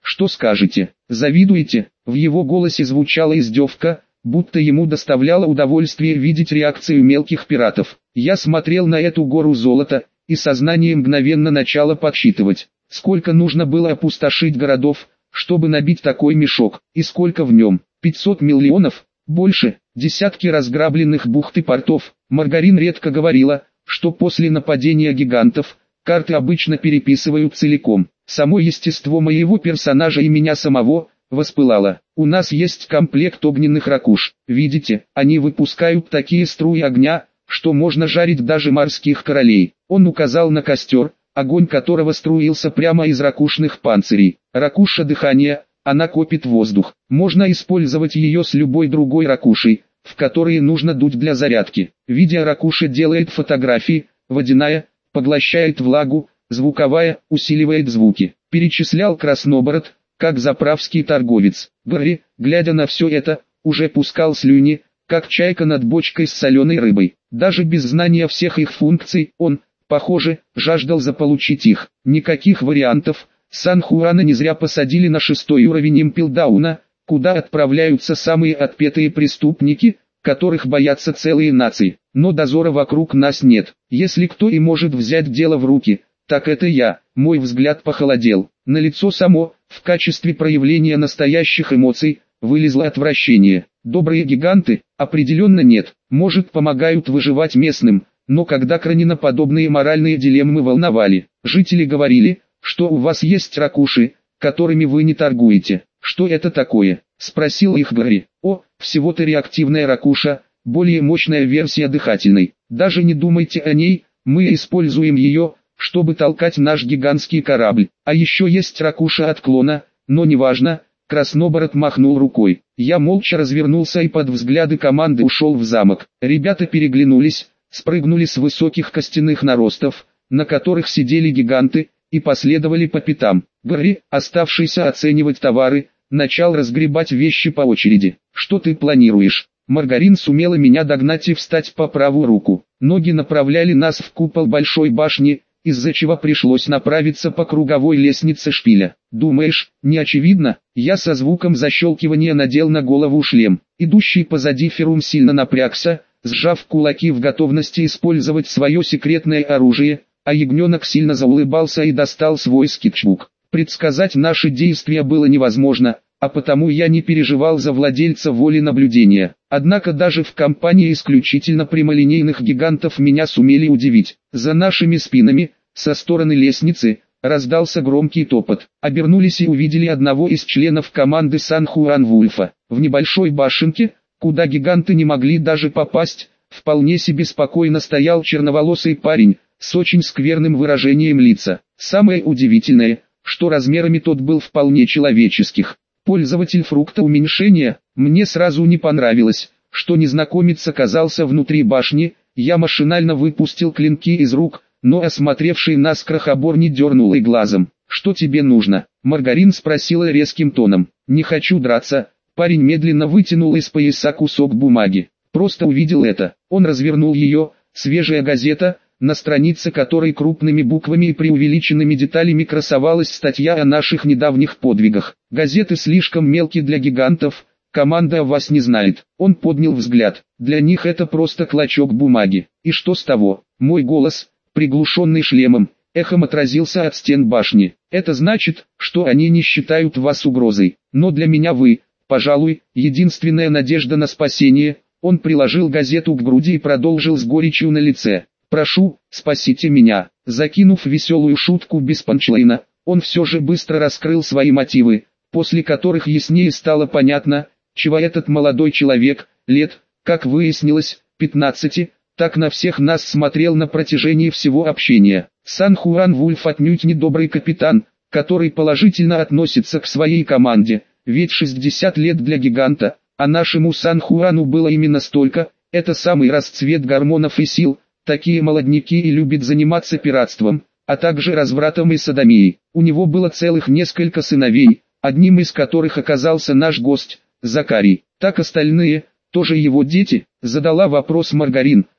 Что скажете? Завидуете? В его голосе звучала издевка, будто ему доставляло удовольствие видеть реакцию мелких пиратов. Я смотрел на эту гору золота, и сознание мгновенно начало подсчитывать, сколько нужно было опустошить городов, чтобы набить такой мешок, и сколько в нем. пятьсот миллионов? Больше. Десятки разграбленных бухт и портов. Маргарин редко говорила, что после нападения гигантов, карты обычно переписывают целиком. Само естество моего персонажа и меня самого воспылало. У нас есть комплект огненных ракуш. Видите, они выпускают такие струи огня, что можно жарить даже морских королей. Он указал на костер, огонь которого струился прямо из ракушных панцирей. Ракуша дыхания, она копит воздух. Можно использовать ее с любой другой ракушей, в которые нужно дуть для зарядки. Видео ракуша делает фотографии, водяная, поглощает влагу, звуковая, усиливает звуки. Перечислял Краснобород, как заправский торговец. Гарри, глядя на все это, уже пускал слюни, как чайка над бочкой с соленой рыбой. Даже без знания всех их функций, он, похоже, жаждал заполучить их. Никаких вариантов. Сан-Хуана не зря посадили на шестой уровень Импелдауна, куда отправляются самые отпетые преступники, которых боятся целые нации. Но дозора вокруг нас нет. Если кто и может взять дело в руки, так это я. Мой взгляд похолодел. На лицо само, в качестве проявления настоящих эмоций, вылезло отвращение. Добрые гиганты? Определенно нет. Может, помогают выживать местным, но когда краниноподобные моральные дилеммы волновали, жители говорили, что у вас есть ракуши, которыми вы не торгуете. Что это такое? Спросил их Гарри. О, всего-то реактивная ракуша, более мощная версия дыхательной. Даже не думайте о ней, мы используем ее, чтобы толкать наш гигантский корабль. А еще есть ракуша отклона, но неважно. Краснобород махнул рукой. Я молча развернулся и под взгляды команды ушел в замок. Ребята переглянулись, спрыгнули с высоких костяных наростов, на которых сидели гиганты, и последовали по пятам. Гарри, оставшийся оценивать товары, начал разгребать вещи по очереди. «Что ты планируешь?» Маргарин сумела меня догнать и встать по правую руку. Ноги направляли нас в купол большой башни, из-за чего пришлось направиться по круговой лестнице шпиля. «Думаешь, не очевидно?» Я со звуком защелкивания надел на голову шлем. Идущий позади Ферум сильно напрягся, сжав кулаки в готовности использовать свое секретное оружие, а ягненок сильно заулыбался и достал свой скетчбук. Предсказать наши действия было невозможно, а потому я не переживал за владельца воли наблюдения. Однако даже в компании исключительно прямолинейных гигантов меня сумели удивить. За нашими спинами, со стороны лестницы, раздался громкий топот. Обернулись и увидели одного из членов команды Сан-Хуан-Вульфа. В небольшой башенке, куда гиганты не могли даже попасть, вполне себе спокойно стоял черноволосый парень, с очень скверным выражением лица. Самое удивительное, что размерами тот был вполне человеческих. Пользователь фрукта уменьшения, мне сразу не понравилось, что незнакомец оказался внутри башни. Я машинально выпустил клинки из рук, но осмотревший нас крохобор не дернул и глазом. «Что тебе нужно?» Маргарин спросила резким тоном. «Не хочу драться». Парень медленно вытянул из пояса кусок бумаги. Просто увидел это. Он развернул ее, свежая газета, на странице которой крупными буквами и преувеличенными деталями красовалась статья о наших недавних подвигах. «Газеты слишком мелкие для гигантов, команда о вас не знает». Он поднял взгляд. «Для них это просто клочок бумаги. И что с того?» Мой голос, приглушенный шлемом, эхом отразился от стен башни. «Это значит, что они не считают вас угрозой. Но для меня вы, пожалуй, единственная надежда на спасение». Он приложил газету к груди и продолжил с горечью на лице. «Прошу, спасите меня». Закинув веселую шутку без панчлайна, он все же быстро раскрыл свои мотивы, после которых яснее стало понятно, чего этот молодой человек, лет, как выяснилось, пятнадцати, так на всех нас смотрел на протяжении всего общения. Сан-Хуан-Вульф отнюдь не добрый капитан, который положительно относится к своей команде, ведь шестьдесят лет для гиганта, а нашему Сан-Хуану было именно столько. Это самый расцвет гормонов и сил. Такие молодняки и любят заниматься пиратством, а также развратом и содомией. У него было целых несколько сыновей, одним из которых оказался наш гость, Закарий. Так остальные, тоже его дети, задала вопрос Маргарин,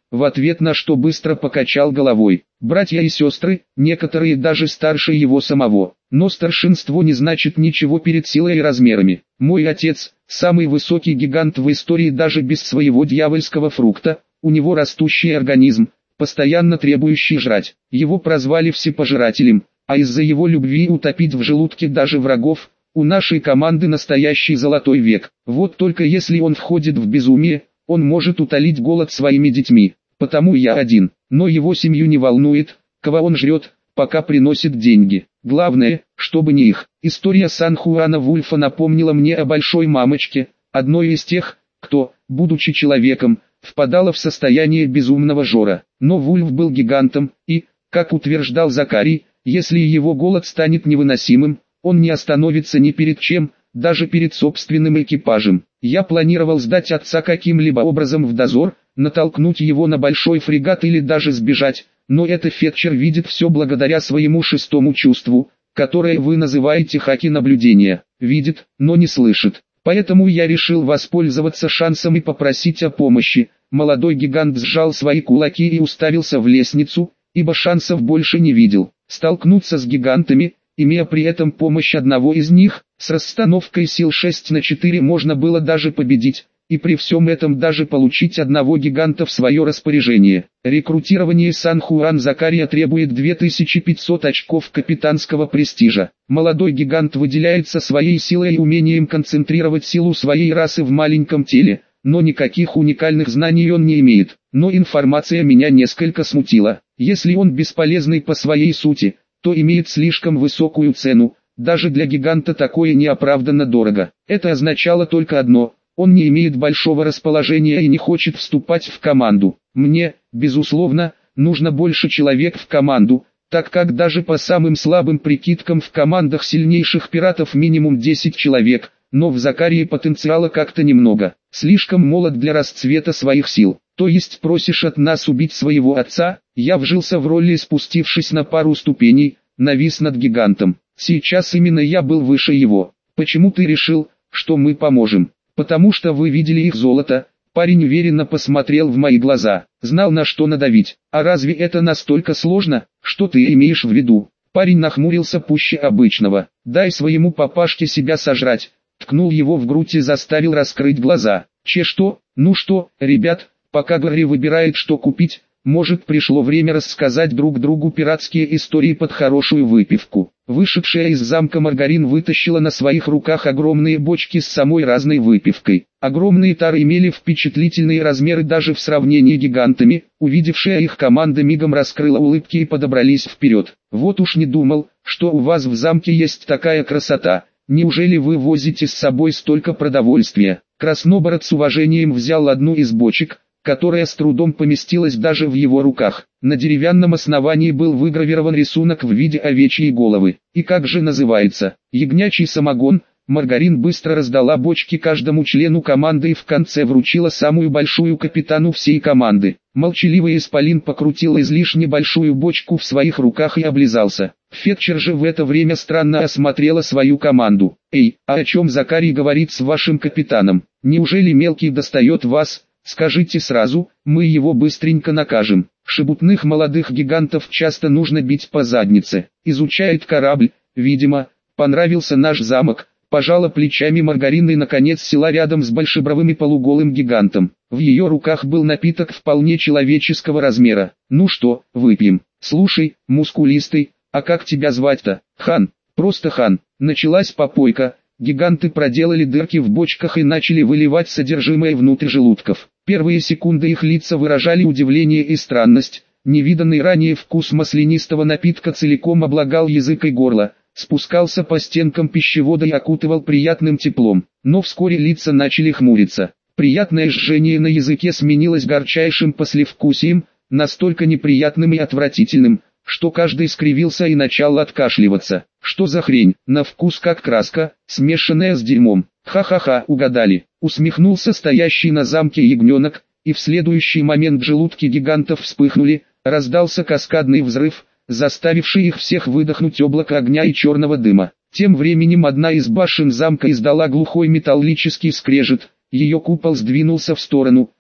в ответ на что быстро покачал головой. Братья и сестры, некоторые даже старше его самого. Но старшинство не значит ничего перед силой и размерами. Мой отец, самый высокий гигант в истории даже без своего дьявольского фрукта, у него растущий организм, постоянно требующий жрать. Его прозвали всепожирателем, а из-за его любви утопить в желудке даже врагов, у нашей команды настоящий золотой век. Вот только если он входит в безумие, он может утолить голод своими детьми. Потому я один, но его семью не волнует, кого он жрет, пока приносит деньги. Главное, чтобы не их. История Сан-Хуана Вульфа напомнила мне о большой мамочке, одной из тех, кто, будучи человеком, впадала в состояние безумного жора. Но Вульф был гигантом, и, как утверждал Закарий, если его голод станет невыносимым, он не остановится ни перед чем, даже перед собственным экипажем. Я планировал сдать отца каким-либо образом в дозор, натолкнуть его на большой фрегат или даже сбежать, но это Фетчер видит все благодаря своему шестому чувству, которое вы называете хаки наблюдения. Видит, но не слышит. Поэтому я решил воспользоваться шансом и попросить о помощи. Молодой гигант сжал свои кулаки и уставился в лестницу, ибо шансов больше не видел. Столкнуться с гигантами, имея при этом помощь одного из них, с расстановкой сил шесть на четыре можно было даже победить, и при всем этом даже получить одного гиганта в свое распоряжение. Рекрутирование Сан-Хуан Закария требует две тысячи пятьсот очков капитанского престижа. Молодой гигант выделяется своей силой и умением концентрировать силу своей расы в маленьком теле, но никаких уникальных знаний он не имеет. Но информация меня несколько смутила. Если он бесполезный по своей сути, то имеет слишком высокую цену, даже для гиганта такое неоправданно дорого. Это означало только одно: он не имеет большого расположения и не хочет вступать в команду. Мне, безусловно, нужно больше человек в команду, так как даже по самым слабым прикидкам в командах сильнейших пиратов минимум десять человек, но в Закарии потенциала как-то немного. Слишком молод для расцвета своих сил. То есть просишь от нас убить своего отца? Я вжился в роли, спустившись на пару ступеней, навис над гигантом. Сейчас именно я был выше его. Почему ты решил, что мы поможем? Потому что вы видели их золото. Парень уверенно посмотрел в мои глаза. Знал, на что надавить. А разве это настолько сложно? Что ты имеешь в виду? Парень нахмурился пуще обычного. Дай своему папашке себя сожрать. Ткнул его в грудь и заставил раскрыть глаза. Че что? Ну что, ребят, пока Гарри выбирает, что купить, может, пришло время рассказать друг другу пиратские истории под хорошую выпивку. Вышедшая из замка Маргарин вытащила на своих руках огромные бочки с самой разной выпивкой. Огромные тары имели впечатлительные размеры даже в сравнении с гигантами. Увидевшая их команда мигом раскрыла улыбки и подобрались вперед. Вот уж не думал, что у вас в замке есть такая красота. Неужели вы возите с собой столько продовольствия? Краснобород с уважением взял одну из бочек, которая с трудом поместилась даже в его руках. На деревянном основании был выгравирован рисунок в виде овечьей головы. И как же называется? Ягнячий самогон. Маргарин быстро раздала бочки каждому члену команды и в конце вручила самую большую капитану всей команды. Молчаливый исполин покрутил излишне большую бочку в своих руках и облизался. Фетчер же в это время странно осмотрела свою команду. «Эй, а о чем Закарий говорит с вашим капитаном? Неужели мелкий достает вас? Скажите сразу, мы его быстренько накажем». Шебутных молодых гигантов часто нужно бить по заднице. Изучает корабль, видимо, понравился наш замок. Пожала плечами Маргарин и наконец села рядом с большебровым и полуголым гигантом. В ее руках был напиток вполне человеческого размера. «Ну что, выпьем? Слушай, мускулистый, а как тебя звать-то?» «Хан, просто Хан». Началась попойка. Гиганты проделали дырки в бочках и начали выливать содержимое внутрь желудков. Первые секунды их лица выражали удивление и странность. Невиданный ранее вкус маслянистого напитка целиком облагал язык и горло, спускался по стенкам пищевода и окутывал приятным теплом. Но вскоре лица начали хмуриться. Приятное жжение на языке сменилось горчайшим послевкусием, настолько неприятным и отвратительным, что каждый скривился и начал откашливаться. Что за хрень? На вкус как краска, смешанная с дерьмом. Ха-ха-ха, угадали. Усмехнулся стоящий на замке ягненок, и в следующий момент желудки гигантов вспыхнули, раздался каскадный взрыв, заставивший их всех выдохнуть облако огня и черного дыма. Тем временем одна из башен замка издала глухой металлический скрежет, ее купол сдвинулся в сторону,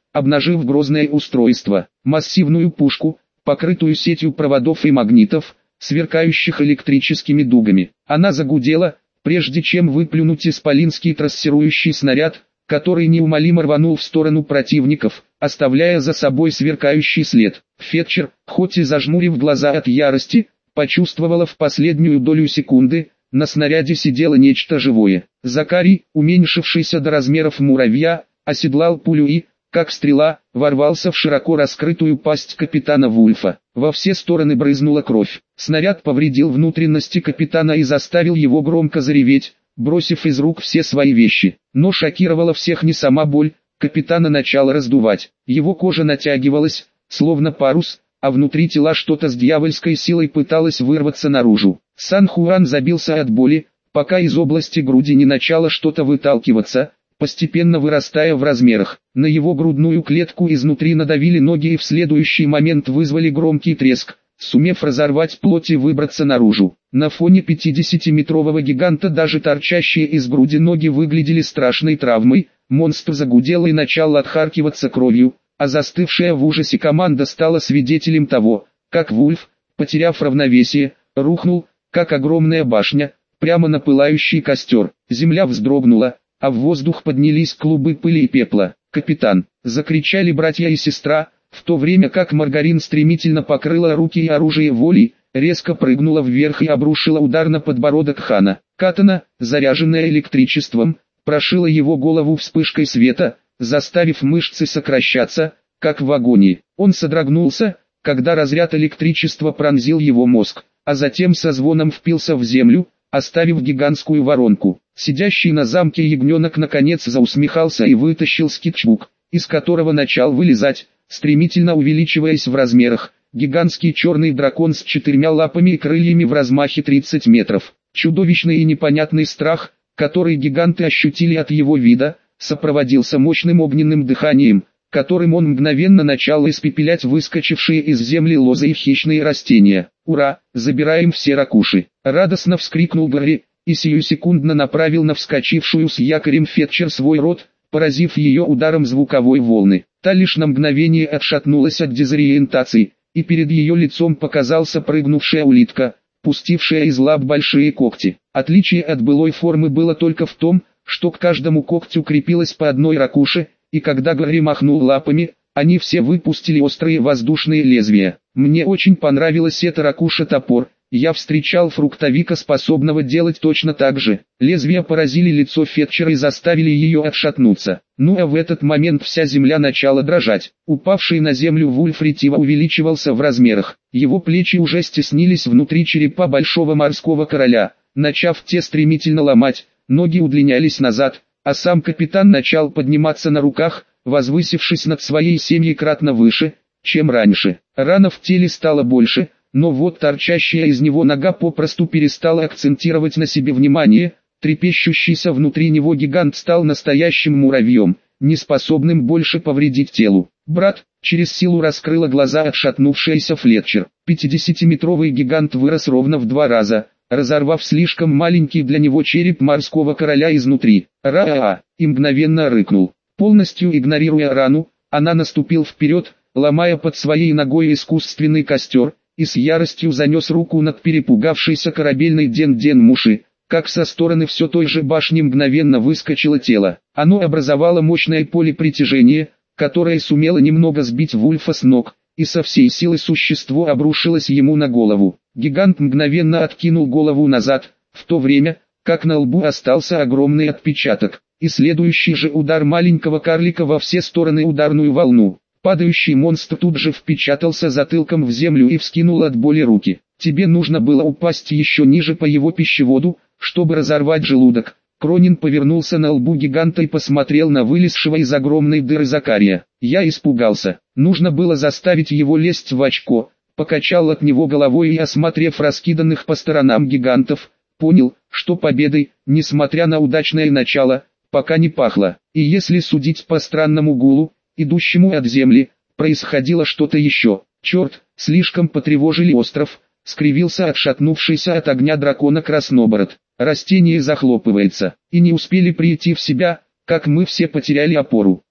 обнажив грозное устройство, массивную пушку, покрытую сетью проводов и магнитов, сверкающих электрическими дугами. Она загудела, прежде чем выплюнуть исполинский трассирующий снаряд, который неумолимо рванул в сторону противников, оставляя за собой сверкающий след. Фетчер, хоть и зажмурив глаза от ярости, почувствовала в последнюю долю секунды, на снаряде сидело нечто живое. Закарий, уменьшившийся до размеров муравья, оседлал пулю и, как стрела, ворвался в широко раскрытую пасть капитана Вульфа. Во все стороны брызнула кровь. Снаряд повредил внутренности капитана и заставил его громко зареветь, бросив из рук все свои вещи. Но шокировала всех не сама боль, капитана начала раздувать. Его кожа натягивалась, словно парус, а внутри тела что-то с дьявольской силой пыталось вырваться наружу. Сан-Хуан забился от боли, пока из области груди не начало что-то выталкиваться, постепенно вырастая в размерах. На его грудную клетку изнутри надавили ноги и в следующий момент вызвали громкий треск, сумев разорвать плоть и выбраться наружу. На фоне пятидесятиметрового гиганта даже торчащие из груди ноги выглядели страшной травмой, монстр загудел и начал отхаркиваться кровью, а застывшая в ужасе команда стала свидетелем того, как Вульф, потеряв равновесие, рухнул, как огромная башня, прямо на пылающий костер. Земля вздрогнула, а в воздух поднялись клубы пыли и пепла. «Капитан!» — закричали братья и сестра, в то время как Маргарин стремительно покрыла руки и оружие волей, резко прыгнула вверх и обрушила удар на подбородок Хана. Катана, заряженная электричеством, прошила его голову вспышкой света, заставив мышцы сокращаться, как в агонии. Он содрогнулся, когда разряд электричества пронзил его мозг, а затем со звоном впился в землю, оставив гигантскую воронку. Сидящий на замке ягненок наконец заусмехался и вытащил скетчбук, из которого начал вылезать, стремительно увеличиваясь в размерах, гигантский черный дракон с четырьмя лапами и крыльями в размахе тридцать метров. Чудовищный и непонятный страх, который гиганты ощутили от его вида, сопроводился мощным огненным дыханием, которым он мгновенно начал испепелять выскочившие из земли лозы и хищные растения. «Ура! Забираем все ракуши!» — радостно вскрикнул Гарри, и сиюсекундно направил на вскочившую с якорем Фетчер свой рот, поразив ее ударом звуковой волны. Та лишь на мгновение отшатнулась от дезориентации, и перед ее лицом показался прыгнувшая улитка, пустившая из лап большие когти. Отличие от былой формы было только в том, что к каждому когтю крепилась по одной ракуше, и когда Гарри махнул лапами, они все выпустили острые воздушные лезвия. Мне очень понравилась эта ракуша-топор, я встречал фруктовика, способного делать точно так же. Лезвия поразили лицо Фетчера и заставили ее отшатнуться. Ну а в этот момент вся земля начала дрожать. Упавший на землю Вульф ретиво увеличивался в размерах. Его плечи уже стеснились внутри черепа большого морского короля, начав те стремительно ломать, ноги удлинялись назад, а сам капитан начал подниматься на руках, возвысившись над своей семьекратно выше, чем раньше. Рана в теле стала больше, но вот торчащая из него нога попросту перестала акцентировать на себе внимание, трепещущийся внутри него гигант стал настоящим муравьем, неспособным больше повредить телу. «Брат!» — через силу раскрыла глаза отшатнувшаяся Флетчер. Пятидесятиметровый гигант вырос ровно в два раза, разорвав слишком маленький для него череп морского короля изнутри. «Ра-а-а!» и мгновенно рыкнул. Полностью игнорируя рану, она наступил вперед, ломая под своей ногой искусственный костер, и с яростью занес руку над перепугавшейся корабельной Ден-Ден-Муши, как со стороны все той же башни мгновенно выскочило тело. Оно образовало мощное поле притяжения, которое сумело немного сбить Вульфа с ног, и со всей силы существо обрушилось ему на голову. Гигант мгновенно откинул голову назад, в то время, как на лбу остался огромный отпечаток, и следующий же удар маленького карлика во все стороны ударную волну. Падающий монстр тут же впечатался затылком в землю и вскинул от боли руки. «Тебе нужно было упасть еще ниже по его пищеводу, чтобы разорвать желудок». Кронин повернулся на лбу гиганта и посмотрел на вылезшего из огромной дыры Закария. «Я испугался. Нужно было заставить его лезть в очко». Покачал от него головой и, осмотрев раскиданных по сторонам гигантов, понял, что победой, несмотря на удачное начало, пока не пахло. И если судить по странному гулу, идущему от земли, происходило что-то еще. «Черт, слишком потревожили остров», — скривился отшатнувшийся от огня дракона Краснобород. «Растение захлопывается, и не успели прийти в себя, как мы все потеряли опору».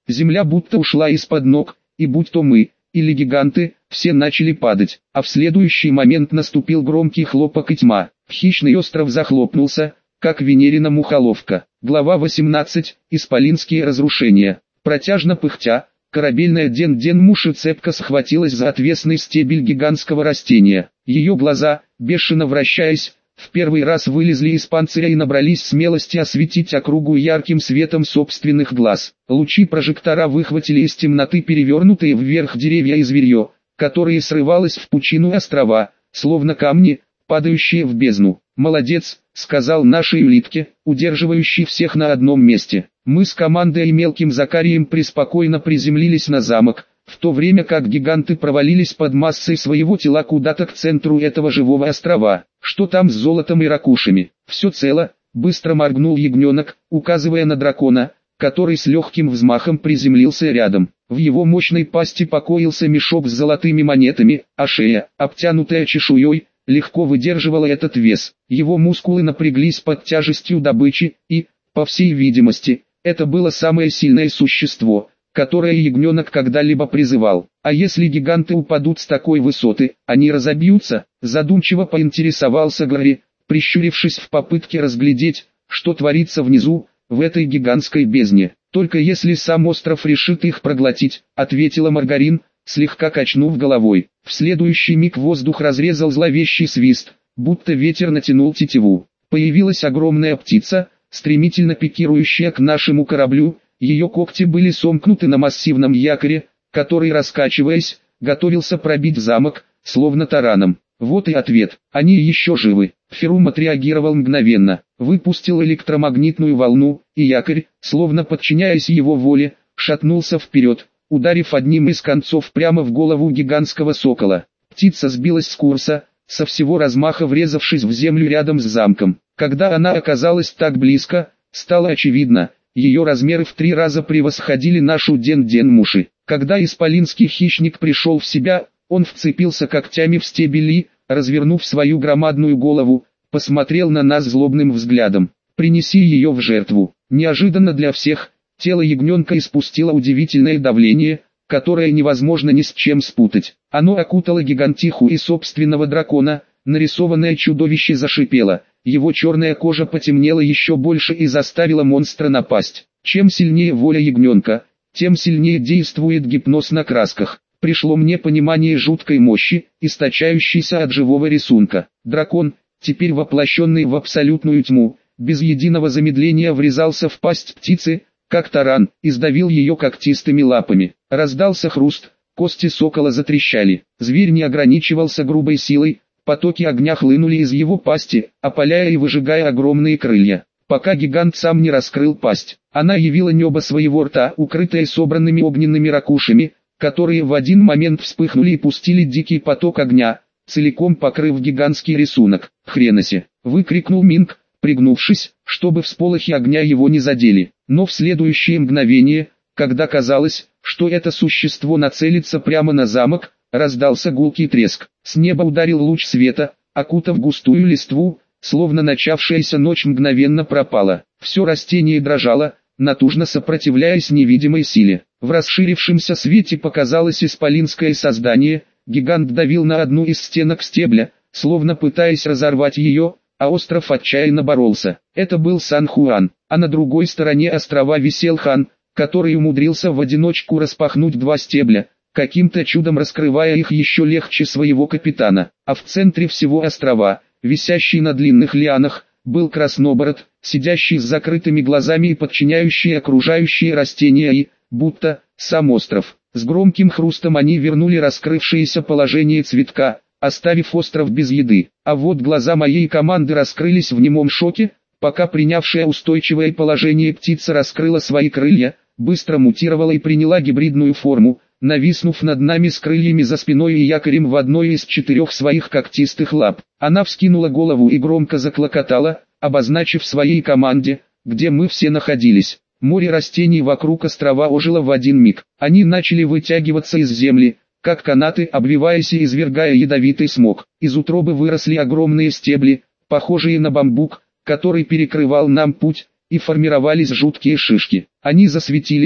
Земля будто ушла из-под ног, и будь то мы, или гиганты, все начали падать, а в следующий момент наступил громкий хлопок и тьма. Хищный остров захлопнулся, как Венерина мухоловка. Глава восемнадцать. Исполинские разрушения. Протяжно пыхтя, корабельная Ден-Ден-Муши цепко схватилась за отвесный стебель гигантского растения. Ее глаза, бешено вращаясь, в первый раз вылезли из панциря и набрались смелости осветить округу ярким светом собственных глаз. Лучи прожектора выхватили из темноты перевернутые вверх деревья и зверье, которое срывалось в пучину острова, словно камни, падающие в бездну. «Молодец», — сказал нашей улитке, удерживающей всех на одном месте. Мы с командой и мелким Закарием преспокойно приземлились на замок, в то время как гиганты провалились под массой своего тела куда-то к центру этого живого острова. «Что там с золотом и ракушами?» «Все цело», — быстро моргнул ягненок, указывая на дракона, который с легким взмахом приземлился рядом. В его мощной пасти покоился мешок с золотыми монетами, а шея, обтянутая чешуей, легко выдерживала этот вес. Его мускулы напряглись под тяжестью добычи, и, по всей видимости, это было самое сильное существо, которое ягненок когда-либо призывал. А если гиганты упадут с такой высоты, они разобьются? Задумчиво поинтересовался Гарри, прищурившись в попытке разглядеть, что творится внизу, в этой гигантской бездне. Только если сам остров решит их проглотить, ответила Маргарин, слегка качнув головой. В следующий миг воздух разрезал зловещий свист, будто ветер натянул тетиву. Появилась огромная птица, стремительно пикирующая к нашему кораблю. Ее когти были сомкнуты на массивном якоре, который, раскачиваясь, готовился пробить замок, словно тараном. Вот и ответ. Они еще живы. Ферум отреагировал мгновенно, выпустил электромагнитную волну, и якорь, словно подчиняясь его воле, шатнулся вперед, ударив одним из концов прямо в голову гигантского сокола. Птица сбилась с курса, со всего размаха врезавшись в землю рядом с замком. Когда она оказалась так близко, стало очевидно, ее размеры в три раза превосходили нашу Ден-Ден-Муши. Когда исполинский хищник пришел в себя, он вцепился когтями в стебель и, развернув свою громадную голову, посмотрел на нас злобным взглядом. «Принеси ее в жертву». Неожиданно для всех, тело ягненка испустило удивительное давление, которое невозможно ни с чем спутать. Оно окутало гигантиху и собственного дракона, нарисованное чудовище зашипело, его черная кожа потемнела еще больше и заставила монстра напасть. Чем сильнее воля ягненка, тем сильнее действует гипноз на красках. Пришло мне понимание жуткой мощи, источающейся от живого рисунка. Дракон, теперь воплощенный в абсолютную тьму, без единого замедления врезался в пасть птицы, как таран, и сдавил ее когтистыми лапами. Раздался хруст, кости сокола затрещали. Зверь не ограничивался грубой силой, потоки огня хлынули из его пасти, опаляя и выжигая огромные крылья. Пока гигант сам не раскрыл пасть, она явила небо своего рта, укрытое собранными огненными ракушами, которые в один момент вспыхнули и пустили дикий поток огня, целиком покрыв гигантский рисунок. «Хренасе!» — выкрикнул Минг, пригнувшись, чтобы всполохи огня его не задели. Но в следующее мгновение, когда казалось, что это существо нацелится прямо на замок, раздался гулкий треск. С неба ударил луч света, окутав густую листву, словно начавшаяся ночь мгновенно пропала. Все растение дрожало, натужно сопротивляясь невидимой силе. В расширившемся свете показалось исполинское создание, гигант давил на одну из стенок стебля, словно пытаясь разорвать ее, а остров отчаянно боролся. Это был Сан-Хуан, а на другой стороне острова висел хан, который умудрился в одиночку распахнуть два стебля, каким-то чудом раскрывая их еще легче своего капитана. А в центре всего острова, висящий на длинных лианах, был краснобород, сидящий с закрытыми глазами и подчиняющий окружающие растения и, будто, сам остров. С громким хрустом они вернули раскрывшееся положение цветка, оставив остров без еды. А вот глаза моей команды раскрылись в немом шоке, пока принявшая устойчивое положение птица раскрыла свои крылья, быстро мутировала и приняла гибридную форму, нависнув над нами с крыльями за спиной и якорем в одной из четырех своих когтистых лап. Она вскинула голову и громко заклокотала, обозначив своей команде, где мы все находились. Море растений вокруг острова ожило в один миг. Они начали вытягиваться из земли, как канаты, обвиваясь и извергая ядовитый смог. Из утробы выросли огромные стебли, похожие на бамбук, который перекрывал нам путь, и формировались жуткие шишки. Они засветились,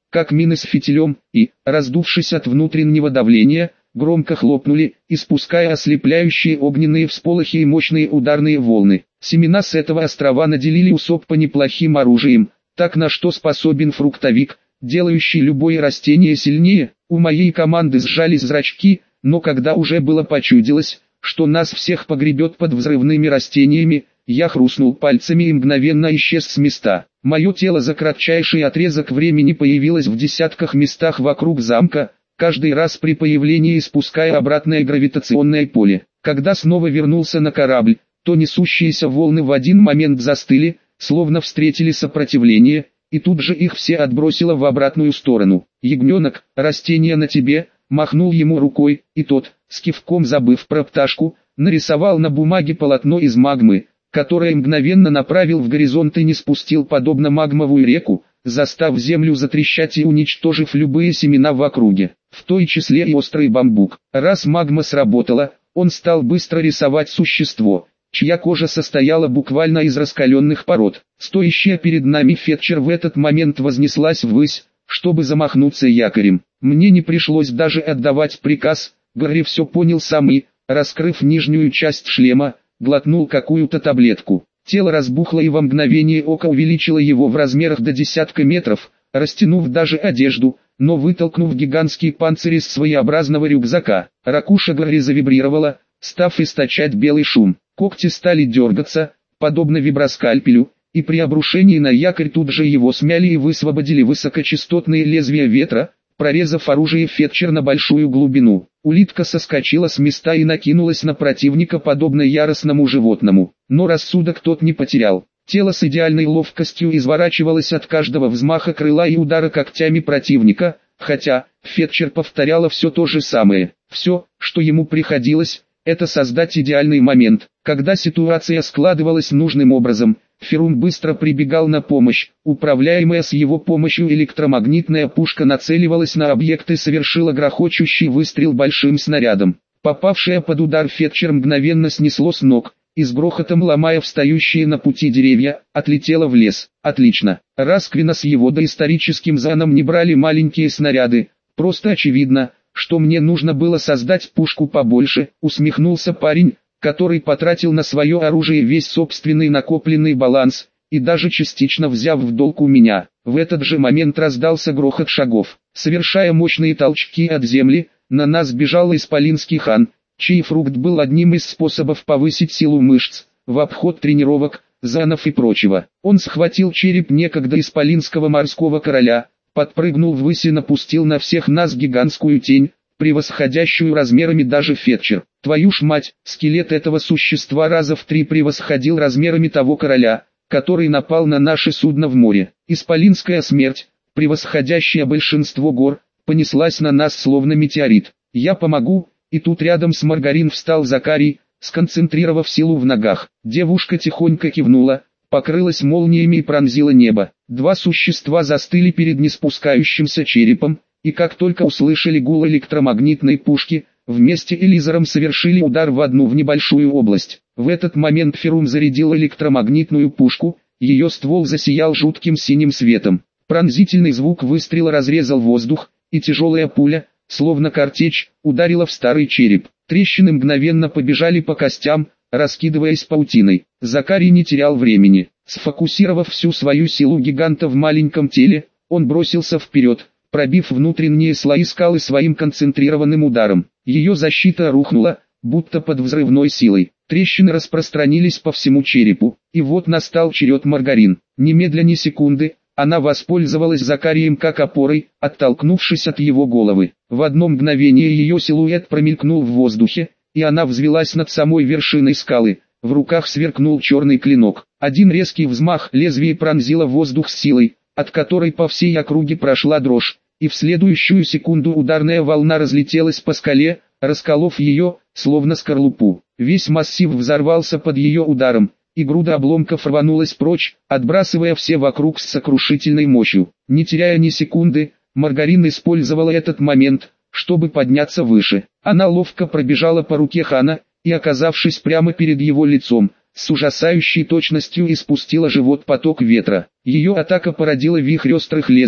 как мины с фитилем, и, раздувшись от внутреннего давления, громко хлопнули, испуская ослепляющие огненные всполохи и мощные ударные волны. Семена с этого острова наделили Усоппа неплохим оружием, так на что способен фруктовик, делающий любое растение сильнее. У моей команды сжались зрачки, но когда уже было почудилось, что нас всех погребет под взрывными растениями, я хрустнул пальцами и мгновенно исчез с места. Мое тело за кратчайший отрезок времени появилось в десятках местах вокруг замка, каждый раз при появлении испуская обратное гравитационное поле. Когда снова вернулся на корабль, то несущиеся волны в один момент застыли, словно встретили сопротивление, и тут же их все отбросило в обратную сторону. «Ягненок, растение на тебе», махнул ему рукой, и тот, с кивком забыв про пташку, нарисовал на бумаге полотно из магмы, которое мгновенно направил в горизонт и не спустил подобно магмовую реку, застав землю затрещать и уничтожив любые семена в округе, в той числе и острый бамбук. Раз магма сработала, он стал быстро рисовать существо, чья кожа состояла буквально из раскаленных пород. Стоящая перед нами Фетчер в этот момент вознеслась ввысь, чтобы замахнуться якорем. Мне не пришлось даже отдавать приказ, Гарри все понял сам и, раскрыв нижнюю часть шлема, глотнул какую-то таблетку. Тело разбухло и во мгновение ока увеличило его в размерах до десятка метров, растянув даже одежду, но вытолкнув гигантский панцирь из своеобразного рюкзака. Ракуша Гарри завибрировала, став источать белый шум. Когти стали дергаться, подобно виброскальпелю, и при обрушении на якорь тут же его смяли и высвободили высокочастотные лезвия ветра, прорезав оружие Фетчер на большую глубину. Улитка соскочила с места и накинулась на противника подобно яростному животному, но рассудок тот не потерял. Тело с идеальной ловкостью изворачивалось от каждого взмаха крыла и удара когтями противника, хотя Фетчер повторяла все то же самое. Все, что ему приходилось, это создать идеальный момент. Когда ситуация складывалась нужным образом, Ферум быстро прибегал на помощь. Управляемая с его помощью электромагнитная пушка нацеливалась на объект и совершила грохочущий выстрел большим снарядом. Попавшая под удар Фетчер мгновенно снесло с ног, и с грохотом ломая встающие на пути деревья, отлетела в лес. Отлично. Расквина с его доисторическим заном не брали маленькие снаряды. Просто очевидно, что мне нужно было создать пушку побольше, усмехнулся парень, который потратил на свое оружие весь собственный накопленный баланс, и даже частично взяв в долг у меня. В этот же момент раздался грохот шагов. Совершая мощные толчки от земли, на нас бежал исполинский хан, чей фрукт был одним из способов повысить силу мышц, в обход тренировок, занов и прочего. Он схватил череп некогда исполинского морского короля, подпрыгнул ввысь и напустил на всех нас гигантскую тень, превосходящую размерами даже Фетчер. Твою ж мать, скелет этого существа раза в три превосходил размерами того короля, который напал на наше судно в море. Исполинская смерть, превосходящая большинство гор, понеслась на нас словно метеорит. Я помогу, и тут рядом с Маргарин встал Закарий, сконцентрировав силу в ногах. Девушка тихонько кивнула, покрылась молниями и пронзила небо. Два существа застыли перед неспускающимся черепом, и как только услышали гул электромагнитной пушки, вместе элизером совершили удар в одну в небольшую область. В этот момент Ферум зарядил электромагнитную пушку, ее ствол засиял жутким синим светом. Пронзительный звук выстрела разрезал воздух, и тяжелая пуля, словно картечь, ударила в старый череп. Трещины мгновенно побежали по костям, раскидываясь паутиной. Закарий не терял времени. Сфокусировав всю свою силу гиганта в маленьком теле, он бросился вперед, пробив внутренние слои скалы своим концентрированным ударом. Ее защита рухнула, будто под взрывной силой. Трещины распространились по всему черепу, и вот настал черед Маргарин. Немедля ни секунды, она воспользовалась Закарием как опорой, оттолкнувшись от его головы. В одно мгновение ее силуэт промелькнул в воздухе, и она взвилась над самой вершиной скалы. В руках сверкнул черный клинок. Один резкий взмах лезвия пронзило воздух с силой, от которой по всей округе прошла дрожь, и в следующую секунду ударная волна разлетелась по скале, расколов ее, словно скорлупу. Весь массив взорвался под ее ударом, и груда обломков рванулась прочь, отбрасывая все вокруг с сокрушительной мощью. Не теряя ни секунды, Маргарин использовала этот момент, чтобы подняться выше. Она ловко пробежала по руке хана, и, оказавшись прямо перед его лицом, с ужасающей точностью испустила живот поток ветра. Ее атака породила вихрь острых лезвий,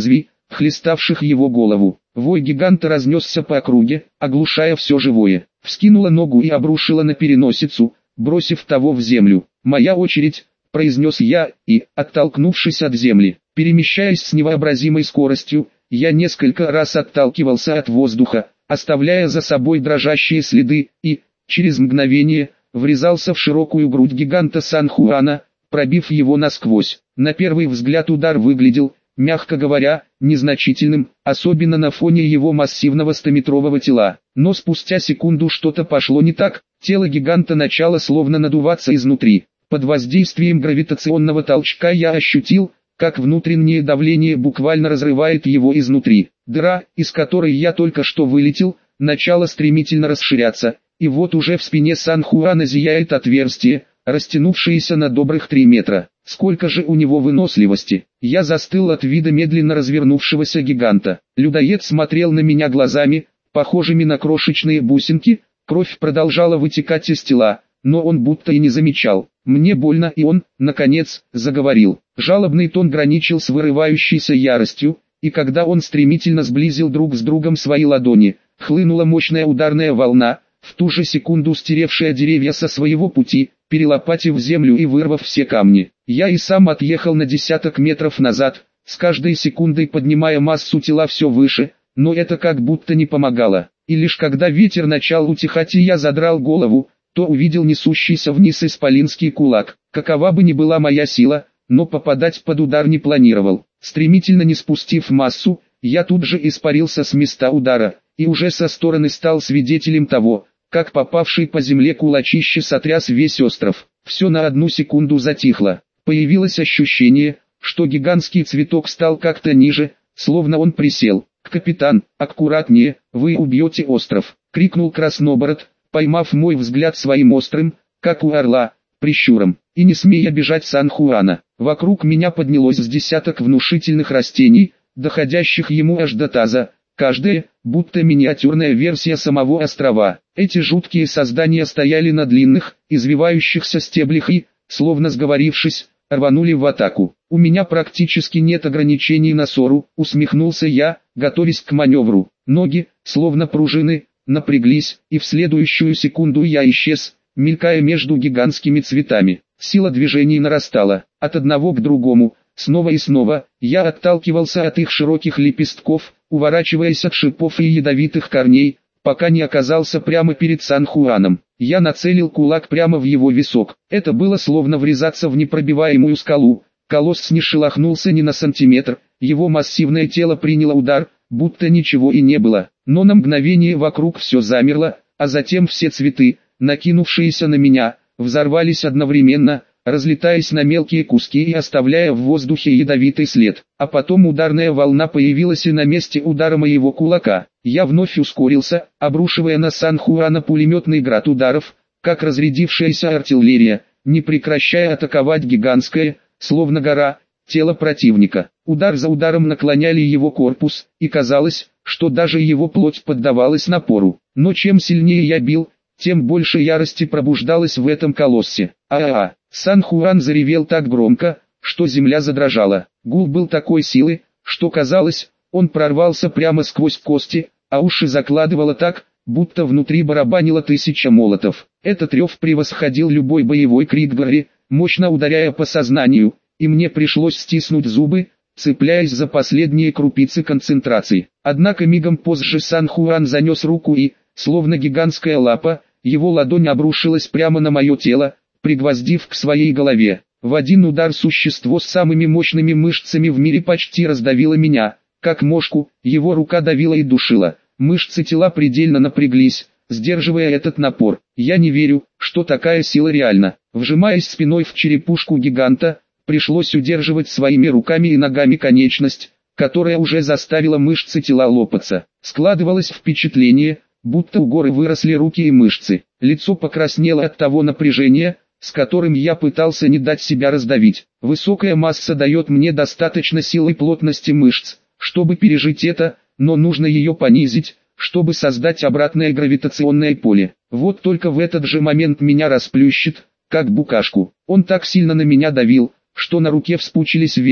хлеставших его голову. Вой гиганта разнесся по округе, оглушая все живое. Вскинула ногу и обрушила на переносицу, бросив того в землю. «Моя очередь», — произнес я, и, оттолкнувшись от земли, перемещаясь с невообразимой скоростью, я несколько раз отталкивался от воздуха, оставляя за собой дрожащие следы, и, через мгновение, врезался в широкую грудь гиганта Сан-Хуана, пробив его насквозь. На первый взгляд удар выглядел, мягко говоря, незначительным, особенно на фоне его массивного стометрового тела. Но спустя секунду что-то пошло не так, тело гиганта начало словно надуваться изнутри. Под воздействием гравитационного толчка я ощутил, как внутреннее давление буквально разрывает его изнутри. Дыра, из которой я только что вылетел, начала стремительно расширяться, и вот уже в спине Сан-Хуана зияет отверстие, растянувшееся на добрых три метра. Сколько же у него выносливости! Я застыл от вида медленно развернувшегося гиганта. Людоед смотрел на меня глазами, похожими на крошечные бусинки, кровь продолжала вытекать из тела, но он будто и не замечал. Мне больно, и он, наконец, заговорил. Жалобный тон граничил с вырывающейся яростью, и когда он стремительно сблизил друг с другом свои ладони, хлынула мощная ударная волна, в ту же секунду стеревшая деревья со своего пути, перелопатив землю и вырвав все камни. Я и сам отъехал на десяток метров назад, с каждой секундой поднимая массу тела все выше, но это как будто не помогало. И лишь когда ветер начал утихать и я задрал голову, то увидел несущийся вниз исполинский кулак. Какова бы ни была моя сила, но попадать под удар не планировал. Стремительно не спустив массу, я тут же испарился с места удара, и уже со стороны стал свидетелем того, как попавший по земле кулачище сотряс весь остров. Все на одну секунду затихло. Появилось ощущение, что гигантский цветок стал как-то ниже, словно он присел. «Капитан, аккуратнее, вы убьете остров!» — крикнул Краснобород, поймав мой взгляд своим острым, как у орла, прищуром. «И не смей обижать Сан-Хуана!» Вокруг меня поднялось с десяток внушительных растений, доходящих ему аж до таза, каждая, будто миниатюрная версия самого острова. Эти жуткие создания стояли на длинных, извивающихся стеблях и, словно сговорившись, рванули в атаку. «У меня практически нет ограничений на ссору», — усмехнулся я, готовясь к маневру. Ноги, словно пружины, напряглись, и в следующую секунду я исчез, мелькая между гигантскими цветами. Сила движений нарастала, от одного к другому, снова и снова, я отталкивался от их широких лепестков, уворачиваясь от шипов и ядовитых корней, пока не оказался прямо перед Сан-Хуаном. Я нацелил кулак прямо в его висок. Это было словно врезаться в непробиваемую скалу. Колосс не шелохнулся ни на сантиметр, его массивное тело приняло удар, будто ничего и не было. Но на мгновение вокруг все замерло, а затем все цветы, накинувшиеся на меня, взорвались одновременно, разлетаясь на мелкие куски и оставляя в воздухе ядовитый след. А потом ударная волна появилась и на месте удара моего кулака. Я вновь ускорился, обрушивая на Сан-Хуана пулеметный град ударов, как разрядившаяся артиллерия, не прекращая атаковать гигантское, словно гора, тело противника. Удар за ударом наклоняли его корпус, и казалось, что даже его плоть поддавалась напору. Но чем сильнее я бил, тем больше ярости пробуждалось в этом колоссе. А-а-а! Сан-Хуан заревел так громко, что земля задрожала. Гул был такой силы, что казалось, он прорвался прямо сквозь кости, а уши закладывало так, будто внутри барабанило тысяча молотов. Этот рев превосходил любой боевой крик Гарри, мощно ударяя по сознанию, и мне пришлось стиснуть зубы, цепляясь за последние крупицы концентрации. Однако мигом позже Сан-Хуан занес руку и, словно гигантская лапа, его ладонь обрушилась прямо на мое тело, пригвоздив к своей голове. В один удар существо с самыми мощными мышцами в мире почти раздавило меня, как мошку, его рука давила и душила. Мышцы тела предельно напряглись, сдерживая этот напор. Я не верю, что такая сила реальна. Вжимаясь спиной в черепушку гиганта, пришлось удерживать своими руками и ногами конечность, которая уже заставила мышцы тела лопаться. Складывалось впечатление, будто у горы выросли руки и мышцы. Лицо покраснело от того напряжения, с которым я пытался не дать себя раздавить. Высокая масса дает мне достаточно силы и плотности мышц, чтобы пережить это, но нужно ее понизить, чтобы создать обратное гравитационное поле. Вот только в этот же момент меня расплющит, как букашку. Он так сильно на меня давил, что на руке вспучились вены,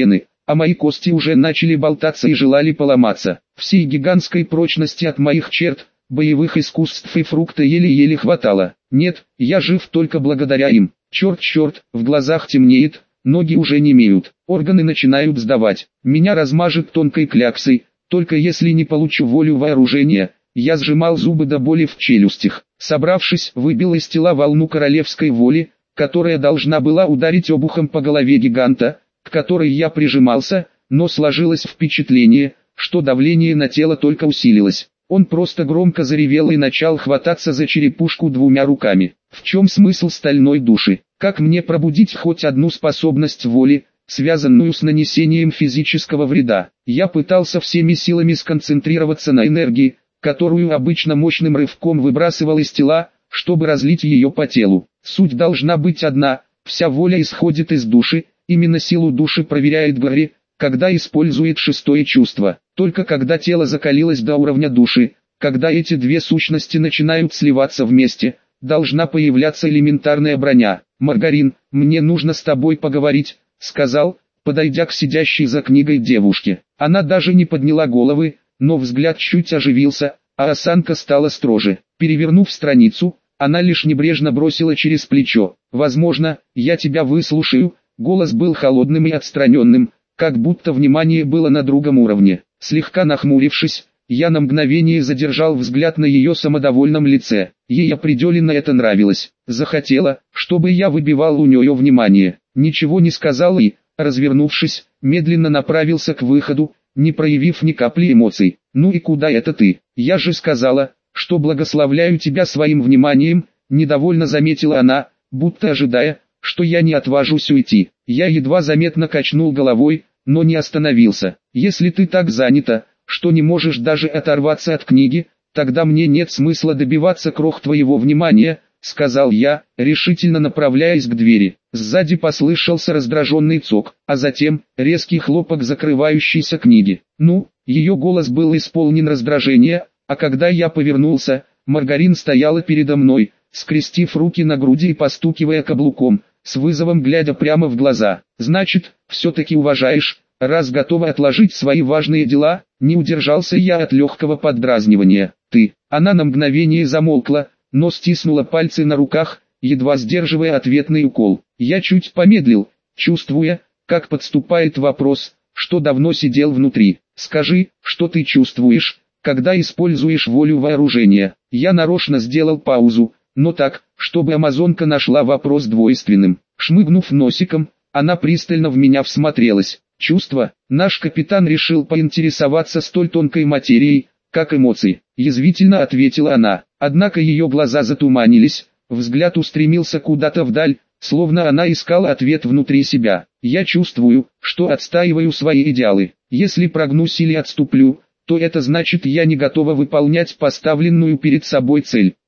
а мои кости уже начали болтаться и желали поломаться. Всей гигантской прочности от моих черт, боевых искусств и фрукта еле-еле хватало. Нет, я жив только благодаря им. Черт-черт, в глазах темнеет, ноги уже немеют, органы начинают сдавать. Меня размажет тонкой кляксой, только если не получу волю вооружения. Я сжимал зубы до боли в челюстях. Собравшись, выбил из тела волну королевской воли, которая должна была ударить обухом по голове гиганта, к которой я прижимался, но сложилось впечатление, что давление на тело только усилилось. Он просто громко заревел и начал хвататься за черепушку двумя руками. В чем смысл стальной души? Как мне пробудить хоть одну способность воли, связанную с нанесением физического вреда? Я пытался всеми силами сконцентрироваться на энергии, которую обычно мощным рывком выбрасывал из тела, чтобы разлить ее по телу. Суть должна быть одна, вся воля исходит из души, именно силу души проверяет Гарри, когда использует шестое чувство. Только когда тело закалилось до уровня души, когда эти две сущности начинают сливаться вместе, должна появляться элементарная броня. «Маргарин, мне нужно с тобой поговорить», — сказал, подойдя к сидящей за книгой девушке. Она даже не подняла головы, но взгляд чуть оживился, а осанка стала строже. Перевернув страницу, она лишь небрежно бросила через плечо: «Возможно, я тебя выслушаю». Голос был холодным и отстраненным, как будто внимание было на другом уровне. Слегка нахмурившись, я на мгновение задержал взгляд на ее самодовольном лице. Ей определенно это нравилось. Захотела, чтобы я выбивал у нее внимание. Ничего не сказал и, развернувшись, медленно направился к выходу, не проявив ни капли эмоций. «Ну и куда это ты? Я же сказала, что благословляю тебя своим вниманием», недовольно заметила она, будто ожидая, что я не отважусь уйти. Я едва заметно качнул головой, но не остановился. «Если ты так занята, что не можешь даже оторваться от книги, тогда мне нет смысла добиваться крох твоего внимания», — сказал я, решительно направляясь к двери. Сзади послышался раздраженный цок, а затем резкий хлопок закрывающейся книги. Ну, ее голос был исполнен раздражения, а когда я повернулся, Маргарин стояла передо мной, скрестив руки на груди и постукивая каблуком, с вызовом глядя прямо в глаза. «Значит, все-таки уважаешь, раз готова отложить свои важные дела», — не удержался я от легкого поддразнивания. «Ты». Она на мгновение замолкла, но стиснула пальцы на руках, едва сдерживая ответный укол. Я чуть помедлил, чувствуя, как подступает вопрос, что давно сидел внутри. «Скажи, что ты чувствуешь, когда используешь волю вооружения?» Я нарочно сделал паузу, но так, чтобы амазонка нашла вопрос двойственным. Шмыгнув носиком, она пристально в меня всмотрелась. «Чувства?» Наш капитан решил поинтересоваться столь тонкой материей, как эмоции. Язвительно ответила она. Однако ее глаза затуманились, взгляд устремился куда-то вдаль, словно она искала ответ внутри себя. «Я чувствую, что отстаиваю свои идеалы. Если прогнусь или отступлю, то это значит, я не готова выполнять поставленную перед собой цель.